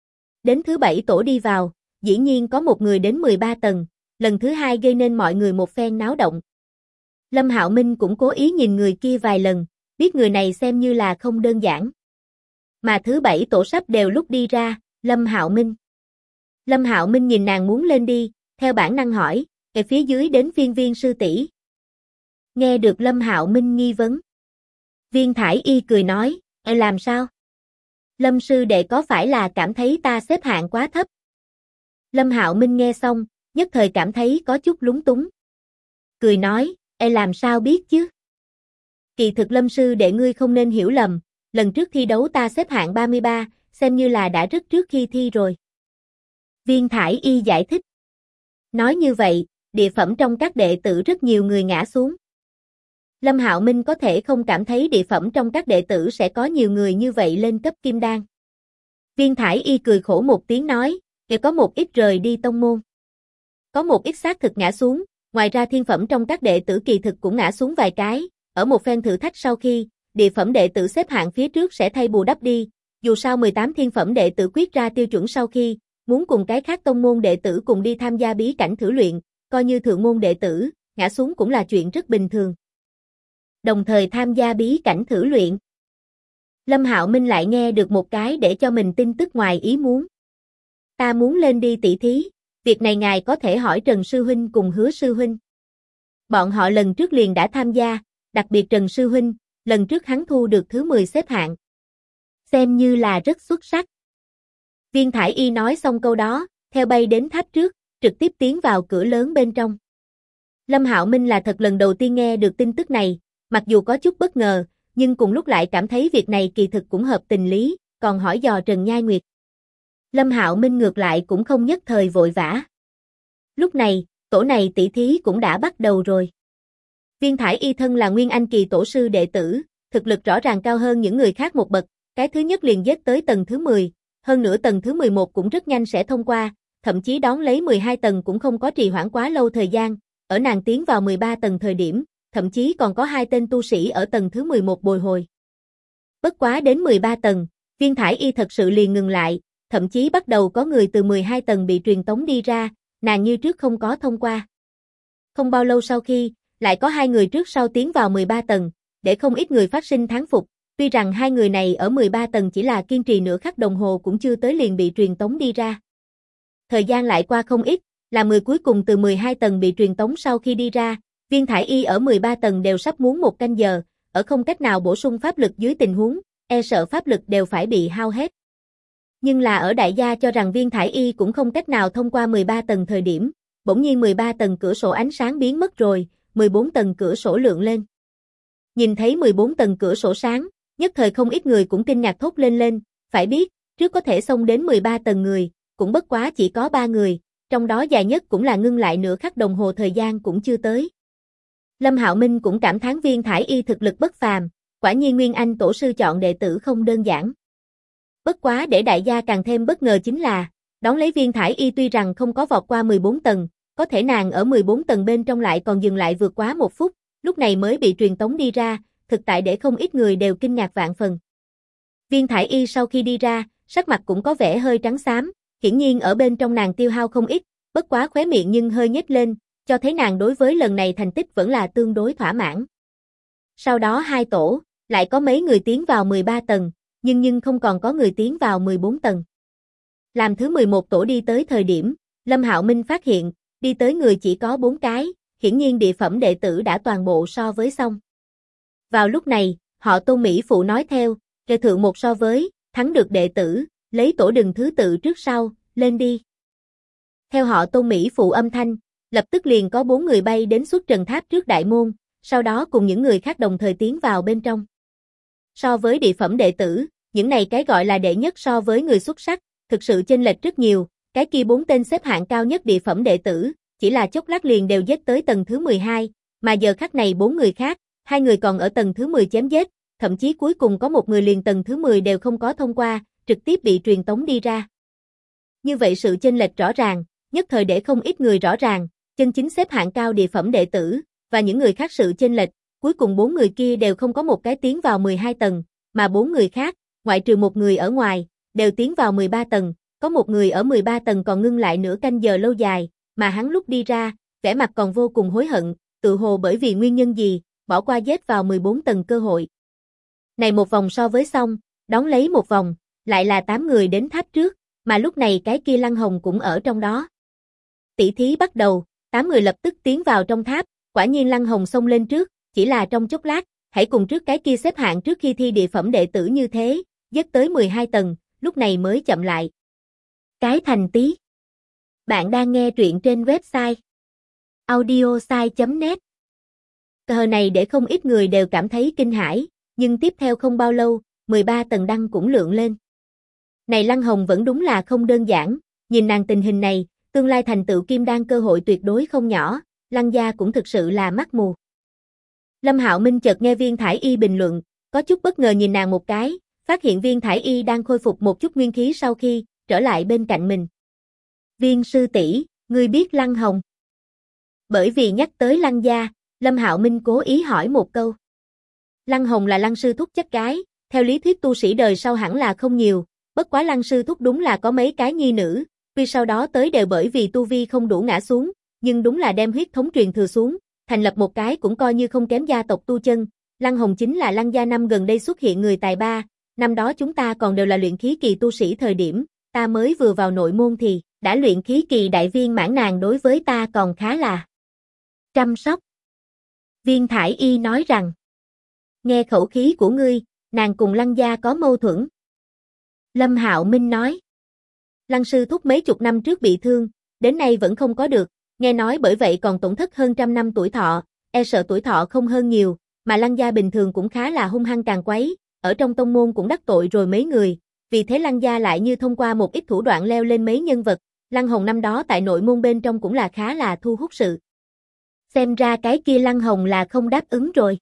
Đến thứ 7 tổ đi vào, dĩ nhiên có một người đến 13 tầng, lần thứ 2 gây nên mọi người một phen náo động. Lâm Hạo Minh cũng cố ý nhìn người kia vài lần, biết người này xem như là không đơn giản. Mà thứ 7 tổ sắp đều lúc đi ra, Lâm Hạo Minh. Lâm Hạo Minh nhìn nàng muốn lên đi, theo bản năng hỏi, ở phía dưới đến Viên sư tỷ. Nghe được Lâm Hạo Minh nghi vấn. Viên Thải Y cười nói, làm sao? Lâm sư đệ có phải là cảm thấy ta xếp hạng quá thấp? Lâm Hạo Minh nghe xong, nhất thời cảm thấy có chút lúng túng. Cười nói, làm sao biết chứ? Kỳ thực Lâm sư đệ ngươi không nên hiểu lầm, lần trước thi đấu ta xếp hạng 33, xem như là đã rất trước khi thi rồi. Viên Thải Y giải thích. Nói như vậy, địa phẩm trong các đệ tử rất nhiều người ngã xuống. Lâm Hạo Minh có thể không cảm thấy địa phẩm trong các đệ tử sẽ có nhiều người như vậy lên cấp kim đan. Viên Thải Y cười khổ một tiếng nói, có một ít rời đi tông môn. Có một ít xác thực ngã xuống, ngoài ra thiên phẩm trong các đệ tử kỳ thực cũng ngã xuống vài cái, ở một phen thử thách sau khi, địa phẩm đệ tử xếp hạng phía trước sẽ thay bù đắp đi, dù sao 18 thiên phẩm đệ tử quyết ra tiêu chuẩn sau khi, muốn cùng cái khác tông môn đệ tử cùng đi tham gia bí cảnh thử luyện, coi như thượng môn đệ tử, ngã xuống cũng là chuyện rất bình thường. Đồng thời tham gia bí cảnh thử luyện. Lâm Hạo Minh lại nghe được một cái để cho mình tin tức ngoài ý muốn. Ta muốn lên đi tỷ thí, việc này ngài có thể hỏi Trần Sư Huynh cùng Hứa Sư Huynh. Bọn họ lần trước liền đã tham gia, đặc biệt Trần Sư Huynh, lần trước hắn thu được thứ 10 xếp hạng. Xem như là rất xuất sắc. Viên Thải Y nói xong câu đó, theo bay đến tháp trước, trực tiếp tiến vào cửa lớn bên trong. Lâm Hạo Minh là thật lần đầu tiên nghe được tin tức này, mặc dù có chút bất ngờ, nhưng cùng lúc lại cảm thấy việc này kỳ thực cũng hợp tình lý, còn hỏi dò Trần Nhai Nguyệt. Lâm Hạo Minh ngược lại cũng không nhất thời vội vã. Lúc này, tổ này tỷ thí cũng đã bắt đầu rồi. Viên Thải Y thân là Nguyên Anh kỳ tổ sư đệ tử, thực lực rõ ràng cao hơn những người khác một bậc, cái thứ nhất liền giết tới tầng thứ 10, hơn nữa tầng thứ 11 cũng rất nhanh sẽ thông qua, thậm chí đón lấy 12 tầng cũng không có trì hoãn quá lâu thời gian, ở nàng tiến vào 13 tầng thời điểm, thậm chí còn có 2 tên tu sĩ ở tầng thứ 11 bồi hồi. Bất quá đến 13 tầng, Viên Thải Y thật sự liền ngừng lại, thậm chí bắt đầu có người từ 12 tầng bị truyền tống đi ra, nàng như trước không có thông qua. Không bao lâu sau khi, lại có 2 người trước sau tiến vào 13 tầng, để không ít người phát sinh thán phục, tuy rằng 2 người này ở 13 tầng chỉ là kiên trì nửa khắc đồng hồ cũng chưa tới liền bị truyền tống đi ra. Thời gian lại qua không ít, là 10 cuối cùng từ 12 tầng bị truyền tống sau khi đi ra, Viên Thải Y ở 13 tầng đều sắp muốn 1 canh giờ, ở không cách nào bổ sung pháp lực dưới tình huống, e sợ pháp lực đều phải bị hao hết. Nhưng là ở đại gia cho rằng Viên Thải Y cũng không cách nào thông qua 13 tầng thời điểm, bỗng nhiên 13 tầng cửa sổ ánh sáng biến mất rồi, 14 tầng cửa sổ lượng lên. Nhìn thấy 14 tầng cửa sổ sáng, nhất thời không ít người cũng kinh ngạc thốt lên, phải biết, trước có thể xông đến 13 tầng người, cũng bất quá chỉ có 3 người, trong đó dài nhất cũng là ngưng lại nửa khắc đồng hồ thời gian cũng chưa tới. Lâm Hạo Minh cũng cảm thán Viên Thải Y thực lực bất phàm, quả nhiên Nguyên Anh tổ sư chọn đệ tử không đơn giản. Bất quá để đại gia càng thêm bất ngờ chính là, đón lấy Viên Thải Y tuy rằng không có vọt qua 14 tầng, có thể nàng ở 14 tầng bên trong lại còn dừng lại vượt quá 1 phút, lúc này mới bị truyền tống đi ra, thực tại để không ít người đều kinh ngạc vạn phần. Viên Thải Y sau khi đi ra, sắc mặt cũng có vẻ hơi trắng xám, hiển nhiên ở bên trong nàng tiêu hao không ít, bất quá khóe miệng nhưng hơi nhếch lên, cho thấy nàng đối với lần này thành tích vẫn là tương đối thỏa mãn. Sau đó hai tổ, lại có mấy người tiến vào 13 tầng, nhưng không còn có người tiến vào 14 tầng. Làm thứ 11 tổ đi tới thời điểm, Lâm Hạo Minh phát hiện, đi tới người chỉ có 4 cái, hiển nhiên địa phẩm đệ tử đã toàn bộ so với xong. Vào lúc này, họ Tôn Mỹ Phụ nói theo, kề thượng một so với, thắng được đệ tử, lấy tổ đừng thứ tự trước sau, lên đi. Theo họ Tôn Mỹ Phụ âm thanh, lập tức liền có 4 người bay đến xuất trần tháp trước đại môn, sau đó cùng những người khác đồng thời tiến vào bên trong. So với địa phẩm đệ tử, những này cái gọi là đệ nhất so với người xuất sắc, thực sự chênh lệch rất nhiều, cái kia 4 tên xếp hạng cao nhất địa phẩm đệ tử, chỉ là chốc lát liền đều giết tới tầng thứ 12, mà giờ khắc này 4 người khác, 2 người còn ở tầng thứ 10 chém giết, thậm chí cuối cùng có một người liền tầng thứ 10 đều không có thông qua, trực tiếp bị truyền tống đi ra. Như vậy sự chênh lệch rõ ràng, nhất thời để không ít người rõ ràng, chân chính xếp hạng cao địa phẩm đệ tử, và những người khác sự chênh lệch, cuối cùng 4 người kia đều không có một cái tiến vào 12 tầng, mà 4 người khác, ngoại trừ một người ở ngoài, đều tiến vào 13 tầng, có một người ở 13 tầng còn ngưng lại nửa canh giờ lâu dài, mà hắn lúc đi ra, vẻ mặt còn vô cùng hối hận, tự hồ bởi vì nguyên nhân gì, bỏ qua giết vào 14 tầng cơ hội. Này một vòng so với xong, đón lấy một vòng, lại là 8 người đến tháp trước, mà lúc này cái kia Lăng Hồng cũng ở trong đó. Tỷ thí bắt đầu, 8 người lập tức tiến vào trong tháp, quả nhiên Lăng Hồng xông lên trước, chỉ là trong chốc lát, hãy cùng trước cái kia xếp hạng trước khi thi địa phẩm đệ tử như thế, giết tới 12 tầng, lúc này mới chậm lại. Cái thành tí. Bạn đang nghe truyện trên website audiosai.net. Cờ này để không ít người đều cảm thấy kinh hãi, nhưng tiếp theo không bao lâu, 13 tầng đăng cũng lượng lên. Này Lăng Hồng vẫn đúng là không đơn giản, nhìn nàng tình hình này, tương lai thành tựu kim đan cơ hội tuyệt đối không nhỏ, Lăng gia cũng thực sự là mắt mù. Lâm Hạo Minh chợt nghe Viên Thải Y bình luận, có chút bất ngờ nhìn nàng một cái, phát hiện Viên Thải Y đang khôi phục một chút nguyên khí sau khi trở lại bên cạnh mình. Viên sư tỷ, ngươi biết Lăng Hồng? Bởi vì nhắc tới Lăng gia, Lâm Hạo Minh cố ý hỏi một câu. Lăng Hồng là Lăng sư thúc chắc gái, theo lý thuyết tu sĩ đời sau hẳn là không nhiều, bất quá Lăng sư thúc đúng là có mấy cái nhi nữ, vì sau đó tới đều bởi vì tu vi không đủ ngã xuống, nhưng đúng là đem huyết thống truyền thừa xuống, thành lập một cái cũng coi như không kém gia tộc tu chân. Lăng Hồng chính là Lăng gia năm gần đây xuất hiện người tài ba, năm đó chúng ta còn đều là luyện khí kỳ tu sĩ thời điểm, ta mới vừa vào nội môn thì đã luyện khí kỳ đại viên mãn, nàng đối với ta còn khá là chăm sóc. Viên Thải Y nói rằng, nghe khẩu khí của ngươi, nàng cùng Lăng gia có mâu thuẫn. Lâm Hạo Minh nói, Lăng sư thúc mấy chục năm trước bị thương, đến nay vẫn không có được, nghe nói bởi vậy còn tổn thất hơn trăm năm tuổi thọ, e sợ tuổi thọ không hơn nhiều, mà Lăng gia bình thường cũng khá là hung hăng càn quấy, ở trong tông môn cũng đắc tội rồi mấy người, vì thế Lăng gia lại như thông qua một ít thủ đoạn leo lên mấy nhân vật, Lăng Hồng năm đó tại nội môn bên trong cũng là khá là thu hút sự. Xem ra cái kia Lăng Hồng là không đáp ứng rồi.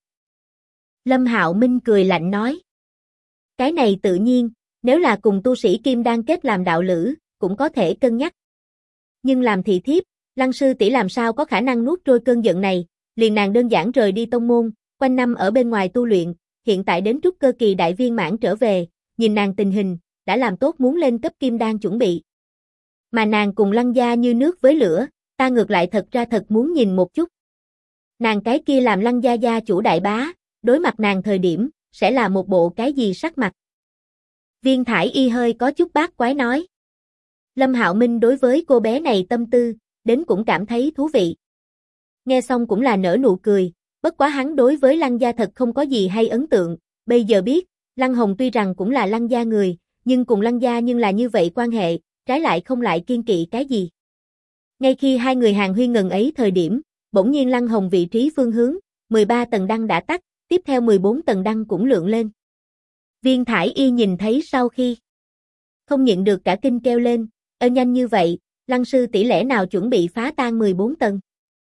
Lâm Hạo Minh cười lạnh nói, cái này tự nhiên, nếu là cùng tu sĩ kim đan kết làm đạo lữ, cũng có thể cân nhắc. Nhưng làm thị thiếp, Lăng sư tỷ làm sao có khả năng nuốt trôi cơn giận này, liền nàng đơn giản rời đi tông môn, quanh năm ở bên ngoài tu luyện, hiện tại đến trúc cơ kỳ đại viên mãn trở về, nhìn nàng tình hình, đã làm tốt muốn lên cấp kim đan chuẩn bị. Mà nàng cùng Lăng gia như nước với lửa, ta ngược lại thật ra thật muốn nhìn một chút. Nàng cái kia làm Lăng gia gia chủ đại bá, đối mặt nàng thời điểm, sẽ là một bộ cái gì sắc mặt. Viên Thải Y hơi có chút bát quái nói. Lâm Hạo Minh đối với cô bé này tâm tư, đến cũng cảm thấy thú vị. Nghe xong cũng là nở nụ cười, bất quá hắn đối với Lăng gia thật không có gì hay ấn tượng, bây giờ biết, Lăng Hồng tuy rằng cũng là Lăng gia người, nhưng cùng Lăng gia nhưng là như vậy quan hệ, trái lại không lại kiên kỵ cái gì. Ngay khi hai người hàn huyên ngần ấy thời điểm, bỗng nhiên Lăng Hồng vị trí phương hướng, 13 tầng đăng đã tắt, tiếp theo 14 tầng đăng cũng lượng lên. Viên Thải Y nhìn thấy sau khi không nhịn được cả kinh kêu lên, nhanh như vậy, Lăng sư tỷ lẽ nào chuẩn bị phá tan 14 tầng.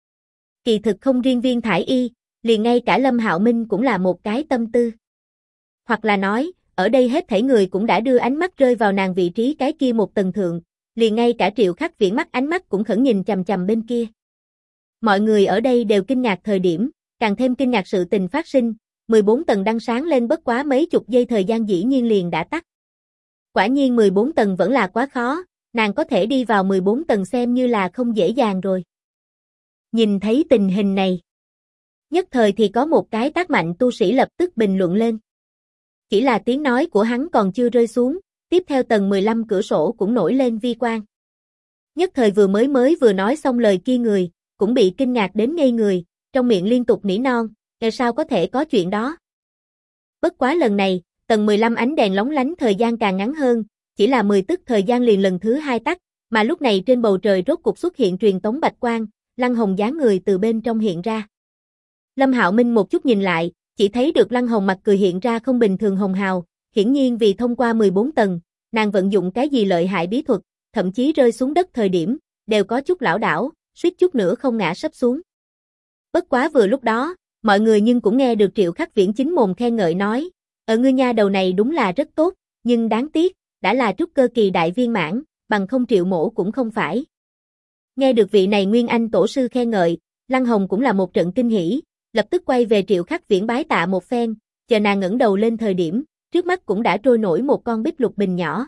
Kỳ thực không riêng Viên Thải Y, liền ngay cả Lâm Hạo Minh cũng là một cái tâm tư. Hoặc là nói, ở đây hết thảy người cũng đã đưa ánh mắt rơi vào nàng vị trí cái kia một tầng thượng, liền ngay cả Triệu Khắc Viễn mắt ánh mắt cũng khẩn nhìn chằm chằm bên kia. Mọi người ở đây đều kinh ngạc thời điểm, càng thêm kinh ngạc sự tình phát sinh, 14 tầng đăng sáng lên bất quá mấy chục giây thời gian dĩ nhiên liền đã tắt. Quả nhiên 14 tầng vẫn là quá khó, nàng có thể đi vào 14 tầng xem như là không dễ dàng rồi. Nhìn thấy tình hình này, nhất thời thì có một cái tác mạnh tu sĩ lập tức bình luận lên. Chỉ là tiếng nói của hắn còn chưa rơi xuống, tiếp theo tầng 15 cửa sổ cũng nổi lên vi quang. Nhất thời vừa nói xong lời kia người, cũng bị kinh ngạc đến ngây người, trong miệng liên tục nỉ non, sao có thể có chuyện đó. Bất quá lần này, tầng 15 ánh đèn lóng lánh thời gian càng ngắn hơn, chỉ là 10 tức thời gian liền lần thứ 2 tắt, mà lúc này trên bầu trời rốt cục xuất hiện truyền tống bạch quang, Lăng Hồng dáng người từ bên trong hiện ra. Lâm Hạo Minh một chút nhìn lại, chỉ thấy được Lăng Hồng mặt cười hiện ra không bình thường hồng hào, hiển nhiên vì thông qua 14 tầng, nàng vận dụng cái gì lợi hại bí thuật, thậm chí rơi xuống đất thời điểm, đều có chút lảo đảo, suýt chút nữa không ngã sấp xuống. Bất quá vừa lúc đó, mọi người nhưng cũng nghe được Triệu Khắc Viễn chính mồm khen ngợi nói, ở ngươi nha đầu này đúng là rất tốt, nhưng đáng tiếc, đã là trúc cơ kỳ đại viên mãn, bằng không Triệu mổ cũng không phải. Nghe được vị này Nguyên Anh tổ sư khen ngợi, Lăng Hồng cũng là một trận kinh hỉ, lập tức quay về Triệu Khắc Viễn bái tạ một phen, chờ nàng ngẩng đầu lên thời điểm, trước mắt cũng đã trôi nổi một con bích lục bình nhỏ.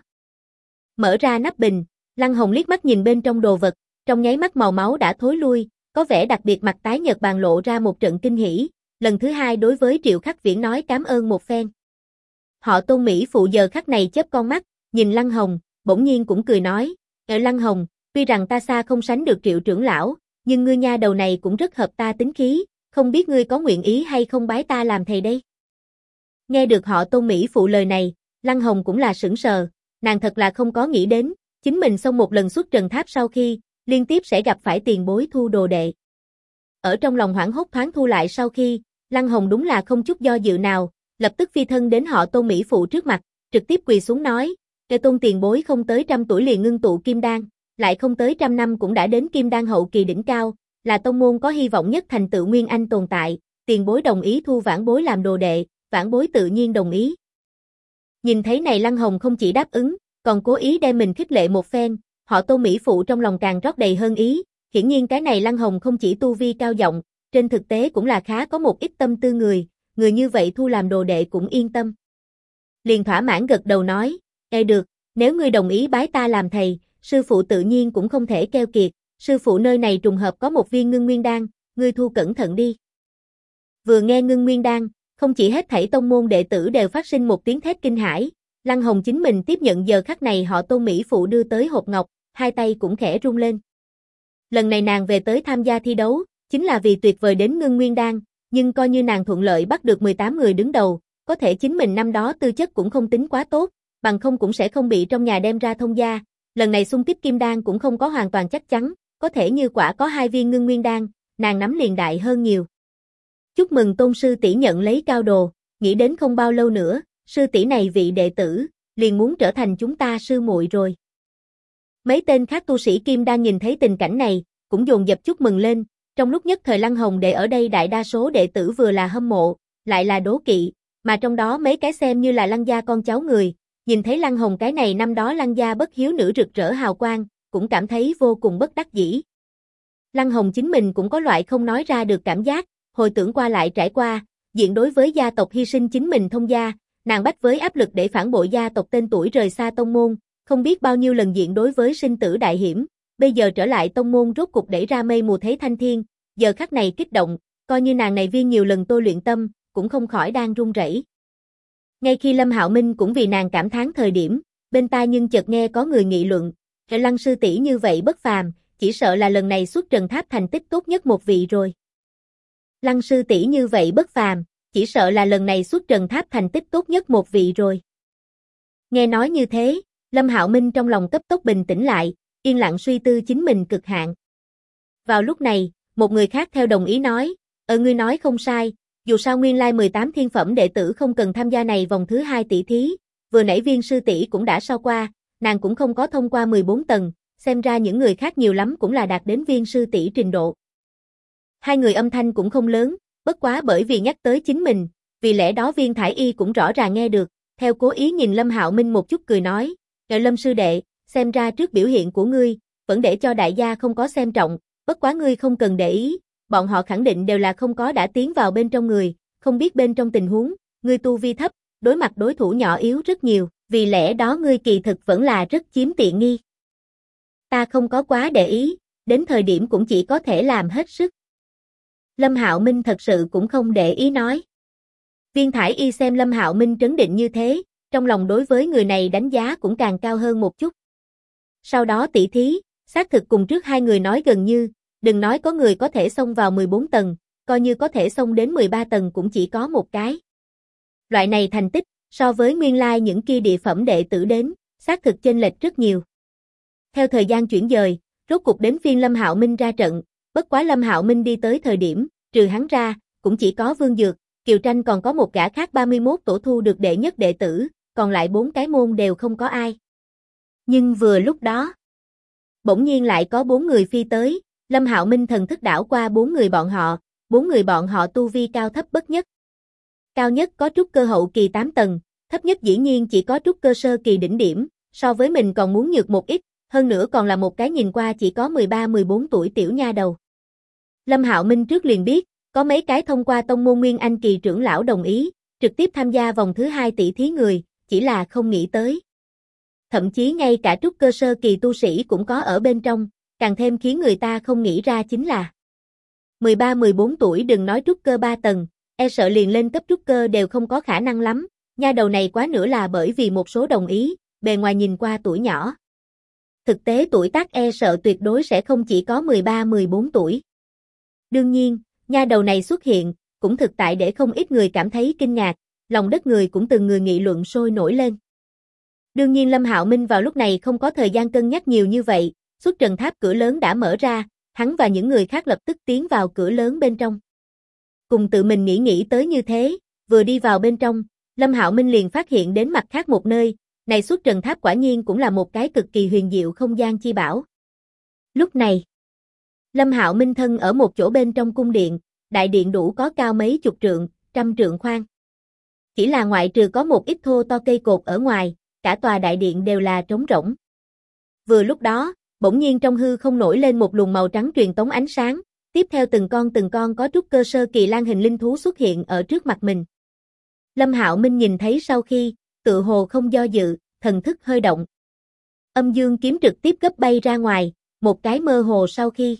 Mở ra nắp bình, Lăng Hồng liếc mắt nhìn bên trong đồ vật, trong nháy mắt màu máu đã thối lui, có vẻ đặc biệt mặt tái nhợt bàn lộ ra một trận kinh hỉ, lần thứ hai đối với Triệu Khắc Viễn nói cảm ơn một phen. Họ Tôn Mỹ phụ giờ khắc này chớp con mắt, nhìn Lăng Hồng, bỗng nhiên cũng cười nói, Lăng Hồng, tuy rằng ta xa không sánh được Triệu trưởng lão, nhưng ngươi nha đầu này cũng rất hợp ta tính khí, không biết ngươi có nguyện ý hay không bái ta làm thầy đây. Nghe được họ Tôn Mỹ phụ lời này, Lăng Hồng cũng là sững sờ, nàng thật là không có nghĩ đến, chính mình xong một lần xuất trần tháp sau khi, liên tiếp sẽ gặp phải tiền bối thu đồ đệ. Ở trong lòng hoảng hốt thoáng thu lại sau khi, Lăng Hồng đúng là không chút do dự nào, lập tức phi thân đến họ Tôn Mỹ phụ trước mặt, trực tiếp quỳ xuống nói, Tôn tiền bối không tới 100 tuổi liền ngưng tụ kim đan, lại không tới 100 năm cũng đã đến kim đan hậu kỳ đỉnh cao, là tông môn có hy vọng nhất thành tựu Nguyên Anh tồn tại, tiền bối đồng ý thu vãn bối làm đồ đệ, vãn bối tự nhiên đồng ý. Nhìn thấy này Lăng Hồng không chỉ đáp ứng, còn cố ý đem mình khích lệ một phen, họ Tôn Mỹ phụ trong lòng càng rót đầy hơn ý, hiển nhiên cái này Lăng Hồng không chỉ tu vi cao vọng, trên thực tế cũng là khá có một ít tâm tư người như vậy thu làm đồ đệ cũng yên tâm. Liền thỏa mãn gật đầu nói, được, nếu ngươi đồng ý bái ta làm thầy, sư phụ tự nhiên cũng không thể keo kiệt, sư phụ nơi này trùng hợp có một viên ngưng nguyên đan, ngươi thu cẩn thận đi. Vừa nghe ngưng nguyên đan, không chỉ hết thảy tông môn đệ tử đều phát sinh một tiếng thét kinh hãi, Lăng Hồng chính mình tiếp nhận giờ khắc này họ Tôn Mỹ phụ đưa tới hộp ngọc, hai tay cũng khẽ rung lên. Lần này nàng về tới tham gia thi đấu, chính là vì tuyệt vời đến ngưng nguyên đan, nhưng coi như nàng thuận lợi bắt được 18 người đứng đầu, có thể chính mình năm đó tư chất cũng không tính quá tốt, bằng không cũng sẽ không bị trong nhà đem ra thông gia, lần này xung kích kim đan cũng không có hoàn toàn chắc chắn, có thể như quả có 2 viên ngưng nguyên đan, nàng nắm liền đại hơn nhiều. Chúc mừng Tôn sư tỷ nhận lấy cao đồ, nghĩ đến không bao lâu nữa, sư tỷ này vị đệ tử, liền muốn trở thành chúng ta sư muội rồi. Mấy tên khác tu sĩ kim đan nhìn thấy tình cảnh này, cũng dồn dập chúc mừng lên, trong lúc nhất thời Lăng Hồng đệ ở đây đại đa số đệ tử vừa là hâm mộ, lại là đố kỵ, mà trong đó mấy cái xem như là Lăng gia con cháu người, nhìn thấy Lăng Hồng cái này năm đó Lăng gia bất hiếu nữ rực rỡ hào quang, cũng cảm thấy vô cùng bất đắc dĩ. Lăng Hồng chính mình cũng có loại không nói ra được cảm giác, hồi tưởng qua lại trải qua, diện đối với gia tộc hy sinh chính mình thông gia, nàng bách với áp lực để phản bội gia tộc tên tuổi rời xa tông môn, không biết bao nhiêu lần diện đối với sinh tử đại hiểm, bây giờ trở lại tông môn rốt cục đẩy ra mây mù thấy thanh thiên, giờ khắc này kích động, coi như nàng này viên nhiều lần tôi luyện tâm, cũng không khỏi đang run rẩy. Ngay khi Lâm Hạo Minh cũng vì nàng cảm thán thời điểm, bên tai nhưng chợt nghe có người nghị luận, Lăng sư tỷ như vậy bất phàm, chỉ sợ là lần này xuất trần tháp thành tích tốt nhất một vị rồi. Lăng sư tỷ như vậy bất phàm, chỉ sợ là lần này xuất trần tháp thành tích tốt nhất một vị rồi. Nghe nói như thế, Lâm Hạo Minh trong lòng cấp tốc bình tĩnh lại, yên lặng suy tư chính mình cực hạn. Vào lúc này, một người khác theo đồng ý nói, ngươi nói không sai, dù sao nguyên lai 18 thiên phẩm đệ tử không cần tham gia này vòng thứ 2 tỷ thí, vừa nãy Viên sư tỷ cũng đã so qua, nàng cũng không có thông qua 14 tầng, xem ra những người khác nhiều lắm cũng là đạt đến Viên sư tỷ trình độ. Hai người âm thanh cũng không lớn, bất quá bởi vì nhắc tới chính mình, vì lẽ đó Viên Thải Y cũng rõ ràng nghe được, theo cố ý nhìn Lâm Hạo Minh một chút cười nói, Lâm sư đệ, xem ra trước biểu hiện của ngươi, vẫn để cho đại gia không có xem trọng, bất quá ngươi không cần để ý, bọn họ khẳng định đều là không có đã tiến vào bên trong người, không biết bên trong tình huống, ngươi tu vi thấp, đối mặt đối thủ nhỏ yếu rất nhiều, vì lẽ đó ngươi kỳ thực vẫn là rất chiếm tiện nghi. Ta không có quá để ý, đến thời điểm cũng chỉ có thể làm hết sức. Lâm Hạo Minh thật sự cũng không để ý nói. Viên Thải Y xem Lâm Hạo Minh trấn định như thế, trong lòng đối với người này đánh giá cũng càng cao hơn một chút. Sau đó tỷ thí, xác thực cùng trước hai người nói gần như, đừng nói có người có thể xông vào 14 tầng, coi như có thể xông đến 13 tầng cũng chỉ có một cái. Loại này thành tích, so với nguyên lai những kia địa phẩm đệ tử đến, xác thực chênh lệch rất nhiều. Theo thời gian chuyển dời, rốt cục đến phiên Lâm Hạo Minh ra trận, bất quá Lâm Hạo Minh đi tới thời điểm, trừ hắn ra, cũng chỉ có Vương Dược, Kiều Tranh còn có một gã khác 31 tổ thu được đệ nhất đệ tử, còn lại 4 cái môn đều không có ai. Nhưng vừa lúc đó, bỗng nhiên lại có 4 người phi tới, Lâm Hạo Minh thần thức đảo qua 4 người bọn họ tu vi cao thấp bất nhất. Cao nhất có trúc cơ hậu kỳ 8 tầng, thấp nhất dĩ nhiên chỉ có trúc cơ sơ kỳ đỉnh điểm, so với mình còn muốn nhược một ít, hơn nữa còn là một cái nhìn qua chỉ có 13-14 tuổi tiểu nha đầu. Lâm Hạo Minh trước liền biết, có mấy cái thông qua tông môn Nguyên Anh kỳ trưởng lão đồng ý, trực tiếp tham gia vòng thứ 2 tỷ thí người, chỉ là không nghĩ tới. Thậm chí ngay cả trúc cơ sơ kỳ tu sĩ cũng có ở bên trong, càng thêm khiến người ta không nghĩ ra chính là 13-14 tuổi đừng nói trúc cơ 3 tầng, e sợ liền lên cấp trúc cơ đều không có khả năng lắm, nha đầu này quá nữa là bởi vì một số đồng ý, bề ngoài nhìn qua tuổi nhỏ. Thực tế tuổi tác e sợ tuyệt đối sẽ không chỉ có 13-14 tuổi. Đương nhiên, nha đầu này xuất hiện, cũng thực tại để không ít người cảm thấy kinh ngạc, lòng đất người cũng từng người nghị luận sôi nổi lên. Đương nhiên Lâm Hạo Minh vào lúc này không có thời gian cân nhắc nhiều như vậy, xuất trần tháp cửa lớn đã mở ra, hắn và những người khác lập tức tiến vào cửa lớn bên trong. Cùng tự mình nghĩ tới như thế, vừa đi vào bên trong, Lâm Hạo Minh liền phát hiện đến mặt khác một nơi, này xuất trần tháp quả nhiên cũng là một cái cực kỳ huyền diệu không gian chi bảo. Lúc này, Lâm Hạo Minh thân ở một chỗ bên trong cung điện, đại điện đủ có cao mấy chục trượng, trăm trượng khoan. Chỉ là ngoại trừ có một ít thô to cây cột ở ngoài, cả tòa đại điện đều là trống rỗng. Vừa lúc đó, bỗng nhiên trong hư không nổi lên một luồng màu trắng truyền tống ánh sáng, tiếp theo từng con có trúc cơ sơ kỳ lan hình linh thú xuất hiện ở trước mặt mình. Lâm Hạo Minh nhìn thấy sau khi, tựa hồ không do dự, thần thức hơi động. Âm dương kiếm trực tiếp gấp bay ra ngoài, một cái mơ hồ sau khi.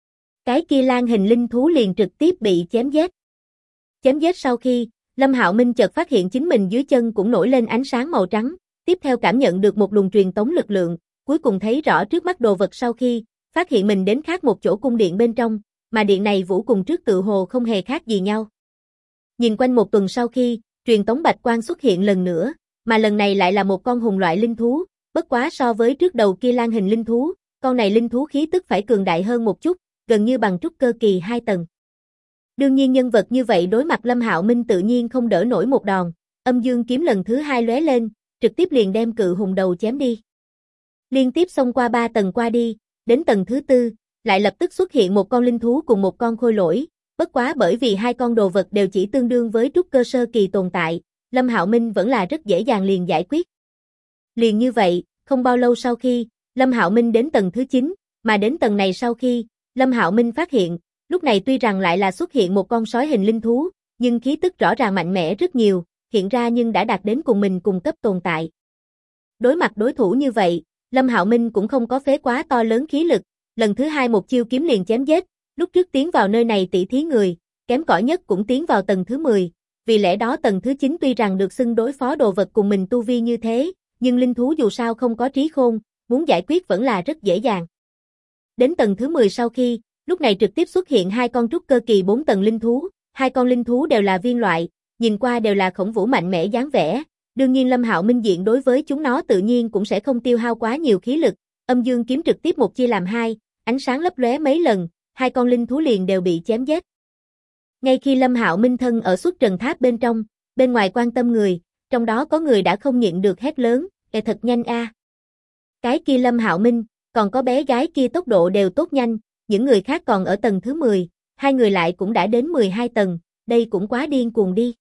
Cái kia lan hình linh thú liền trực tiếp bị chém giết. Chém giết sau khi, Lâm Hạo Minh chợt phát hiện chính mình dưới chân cũng nổi lên ánh sáng màu trắng, tiếp theo cảm nhận được một luồng truyền tống lực lượng, cuối cùng thấy rõ trước mắt đồ vật sau khi, phát hiện mình đến khác một chỗ cung điện bên trong, mà điện này vũ cùng trước tự hồ không hề khác gì nhau. Nhìn quanh một tuần sau khi, truyền tống bạch quang xuất hiện lần nữa, mà lần này lại là một con hùng loại linh thú, bất quá so với trước đầu kia lan hình linh thú, con này linh thú khí tức phải cường đại hơn một chút, gần như bằng trúc cơ kỳ 2 tầng. Đương nhiên nhân vật như vậy đối mặt Lâm Hạo Minh tự nhiên không đỡ nổi một đòn, âm dương kiếm lần thứ 2 lóe lên, trực tiếp liền đem cự hùng đầu chém đi. Liên tiếp xông qua 3 tầng qua đi, đến tầng thứ 4, lại lập tức xuất hiện một con linh thú cùng một con khôi lỗi, bất quá bởi vì hai con đồ vật đều chỉ tương đương với trúc cơ sơ kỳ tồn tại, Lâm Hạo Minh vẫn là rất dễ dàng liền giải quyết. Liền như vậy, không bao lâu sau khi, Lâm Hạo Minh đến tầng thứ 9, mà đến tầng này sau khi, Lâm Hạo Minh phát hiện, lúc này tuy rằng lại là xuất hiện một con sói hình linh thú, nhưng khí tức rõ ràng mạnh mẽ rất nhiều, hiện ra nhưng đã đạt đến cùng mình cùng cấp tồn tại. Đối mặt đối thủ như vậy, Lâm Hạo Minh cũng không có phế quá to lớn khí lực, lần thứ 2 một chiêu kiếm liền chém giết, lúc trước tiến vào nơi này tỷ thí người, kém cỏi nhất cũng tiến vào tầng thứ 10, vì lẽ đó tầng thứ 9 tuy rằng được xưng đối phó đồ vật cùng mình tu vi như thế, nhưng linh thú dù sao không có trí khôn, muốn giải quyết vẫn là rất dễ dàng. Đến tầng thứ 10 sau khi, lúc này trực tiếp xuất hiện hai con trúc cơ kỳ 4 tầng linh thú, hai con linh thú đều là viên loại, nhìn qua đều là khổng vũ mạnh mẽ dáng vẻ, Đương nhiên Lâm Hạo Minh diện đối với chúng nó tự nhiên cũng sẽ không tiêu hao quá nhiều khí lực, âm dương kiếm trực tiếp một chia làm hai, ánh sáng lấp lóe mấy lần, hai con linh thú liền đều bị chém giết. Ngay khi Lâm Hạo Minh thân ở xuất trần tháp bên trong, bên ngoài quan tâm người, trong đó có người đã không nhịn được hét lớn, thật nhanh a. Cái kia Lâm Hạo Minh, còn có bé gái kia tốc độ đều tốt nhanh, những người khác còn ở tầng thứ 10, hai người lại cũng đã đến 12 tầng, đây cũng quá điên cuồng đi.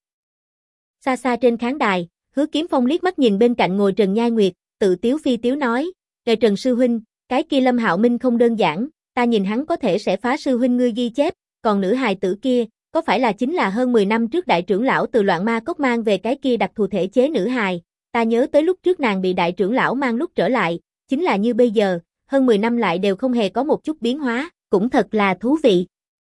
Xa xa trên khán đài, Hứa Kiếm Phong liếc mắt nhìn bên cạnh ngồi Trần Nhai Nguyệt, tự tiếu phi tiếu nói, Trần sư huynh, cái kia Lâm Hạo Minh không đơn giản, ta nhìn hắn có thể sẽ phá sư huynh ngươi ghi chép, còn nữ hài tử kia, có phải là chính là hơn 10 năm trước đại trưởng lão từ Loạn Ma Cốc mang về cái kia đặc thù thể chế nữ hài, ta nhớ tới lúc trước nàng bị đại trưởng lão mang lúc trở lại, chính là như bây giờ, hơn 10 năm lại đều không hề có một chút biến hóa, cũng thật là thú vị.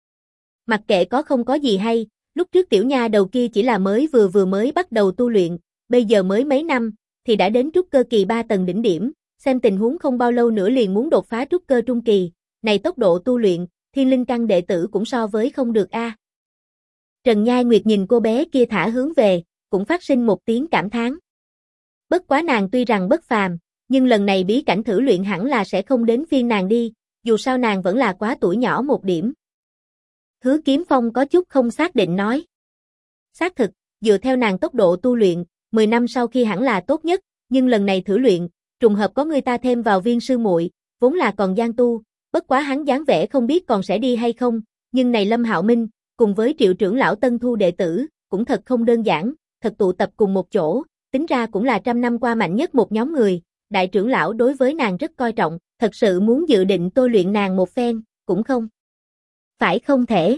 Mặc kệ có không có gì hay, lúc trước tiểu nha đầu kia chỉ là mới mới bắt đầu tu luyện, bây giờ mới mấy năm, thì đã đến trúc cơ kỳ 3 tầng đỉnh điểm, xem tình huống không bao lâu nữa liền muốn đột phá trúc cơ trung kỳ, này tốc độ tu luyện, thiên linh căn đệ tử cũng so với không được a. Trần Nhai Nguyệt nhìn cô bé kia thả hướng về, cũng phát sinh một tiếng cảm thán. Bất quá nàng tuy rằng bất phàm, nhưng lần này bí cảnh thử luyện hẳn là sẽ không đến phiên nàng đi, dù sao nàng vẫn là quá tuổi nhỏ một điểm. Hứa Kiếm Phong có chút không xác định nói. Xác thực, dựa theo nàng tốc độ tu luyện, 10 năm sau khi hẳn là tốt nhất, nhưng lần này thử luyện, trùng hợp có người ta thêm vào Viên sư muội, vốn là còn gian tu, bất quá hắn dáng vẻ không biết còn sẽ đi hay không, nhưng này Lâm Hạo Minh, cùng với Triệu trưởng lão tân thu đệ tử, cũng thật không đơn giản, thật tụ tập cùng một chỗ, tính ra cũng là trăm năm qua mạnh nhất một nhóm người, đại trưởng lão đối với nàng rất coi trọng, thật sự muốn dự định tôi luyện nàng một phen, cũng không. Phải không thể.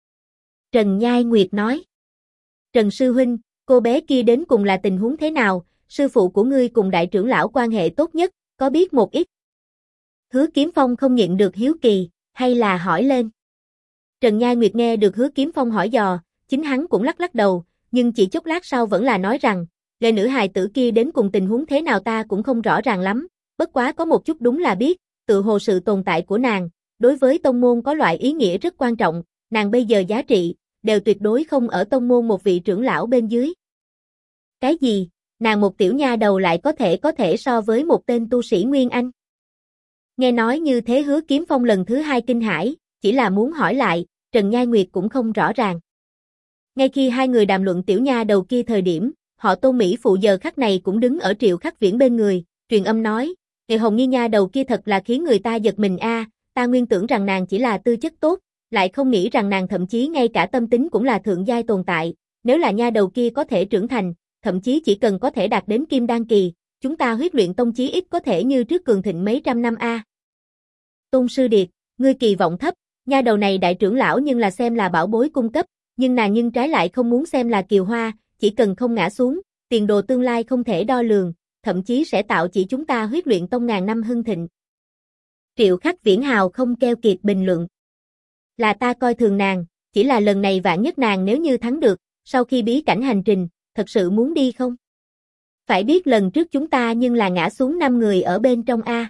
Trần Nhai Nguyệt nói. Trần sư huynh, cô bé kia đến cùng là tình huống thế nào, sư phụ của ngươi cùng đại trưởng lão quan hệ tốt nhất, có biết một ít. Hứa Kiếm Phong không nhịn được hiếu kỳ, hay là hỏi lên. Trần Nhai Nguyệt nghe được Hứa Kiếm Phong hỏi dò, chính hắn cũng lắc lắc đầu, nhưng chỉ chốc lát sau vẫn là nói rằng, người nữ hài tử kia đến cùng tình huống thế nào ta cũng không rõ ràng lắm, bất quá có một chút đúng là biết, tự hồ sự tồn tại của nàng, đối với tông môn có loại ý nghĩa rất quan trọng, nàng bây giờ giá trị, đều tuyệt đối không ở tông môn một vị trưởng lão bên dưới. Cái gì, nàng một tiểu nha đầu lại có thể so với một tên tu sĩ Nguyên Anh? Nghe nói như thế Hứa Kiếm Phong lần thứ hai kinh hãi, chỉ là muốn hỏi lại, Trần Nhai Nguyệt cũng không rõ ràng. Ngay khi hai người đàm luận tiểu nha đầu kia thời điểm, họ Tôn Mỹ phụ giờ khắc này cũng đứng ở Triệu Khắc Viễn bên người, truyền âm nói, người Hồng Nghi nha đầu kia thật là khiến người ta giật mình a, ta nguyên tưởng rằng nàng chỉ là tư chất tốt, lại không nghĩ rằng nàng thậm chí ngay cả tâm tính cũng là thượng giai tồn tại, nếu là nha đầu kia có thể trưởng thành, thậm chí chỉ cần có thể đạt đến kim đan kỳ, chúng ta Huyết Luyện Tông chí ít có thể như trước cường thịnh mấy trăm năm a. Tôn sư điệt, ngươi kỳ vọng thấp, nha đầu này đại trưởng lão nhưng là xem là bảo bối cung cấp, nhưng nàng nhưng trái lại không muốn xem là kiều hoa, chỉ cần không ngã xuống, tiền đồ tương lai không thể đo lường, thậm chí sẽ tạo chỉ chúng ta Huyết Luyện Tông ngàn năm hưng thịnh. Triệu Khắc Viễn hào không keo kiệt bình luận. Là ta coi thường nàng, chỉ là lần này vạn nhất nàng nếu như thắng được, sau khi bí cảnh hành trình, thật sự muốn đi không? Phải biết lần trước chúng ta nhưng là ngã xuống 5 người ở bên trong a.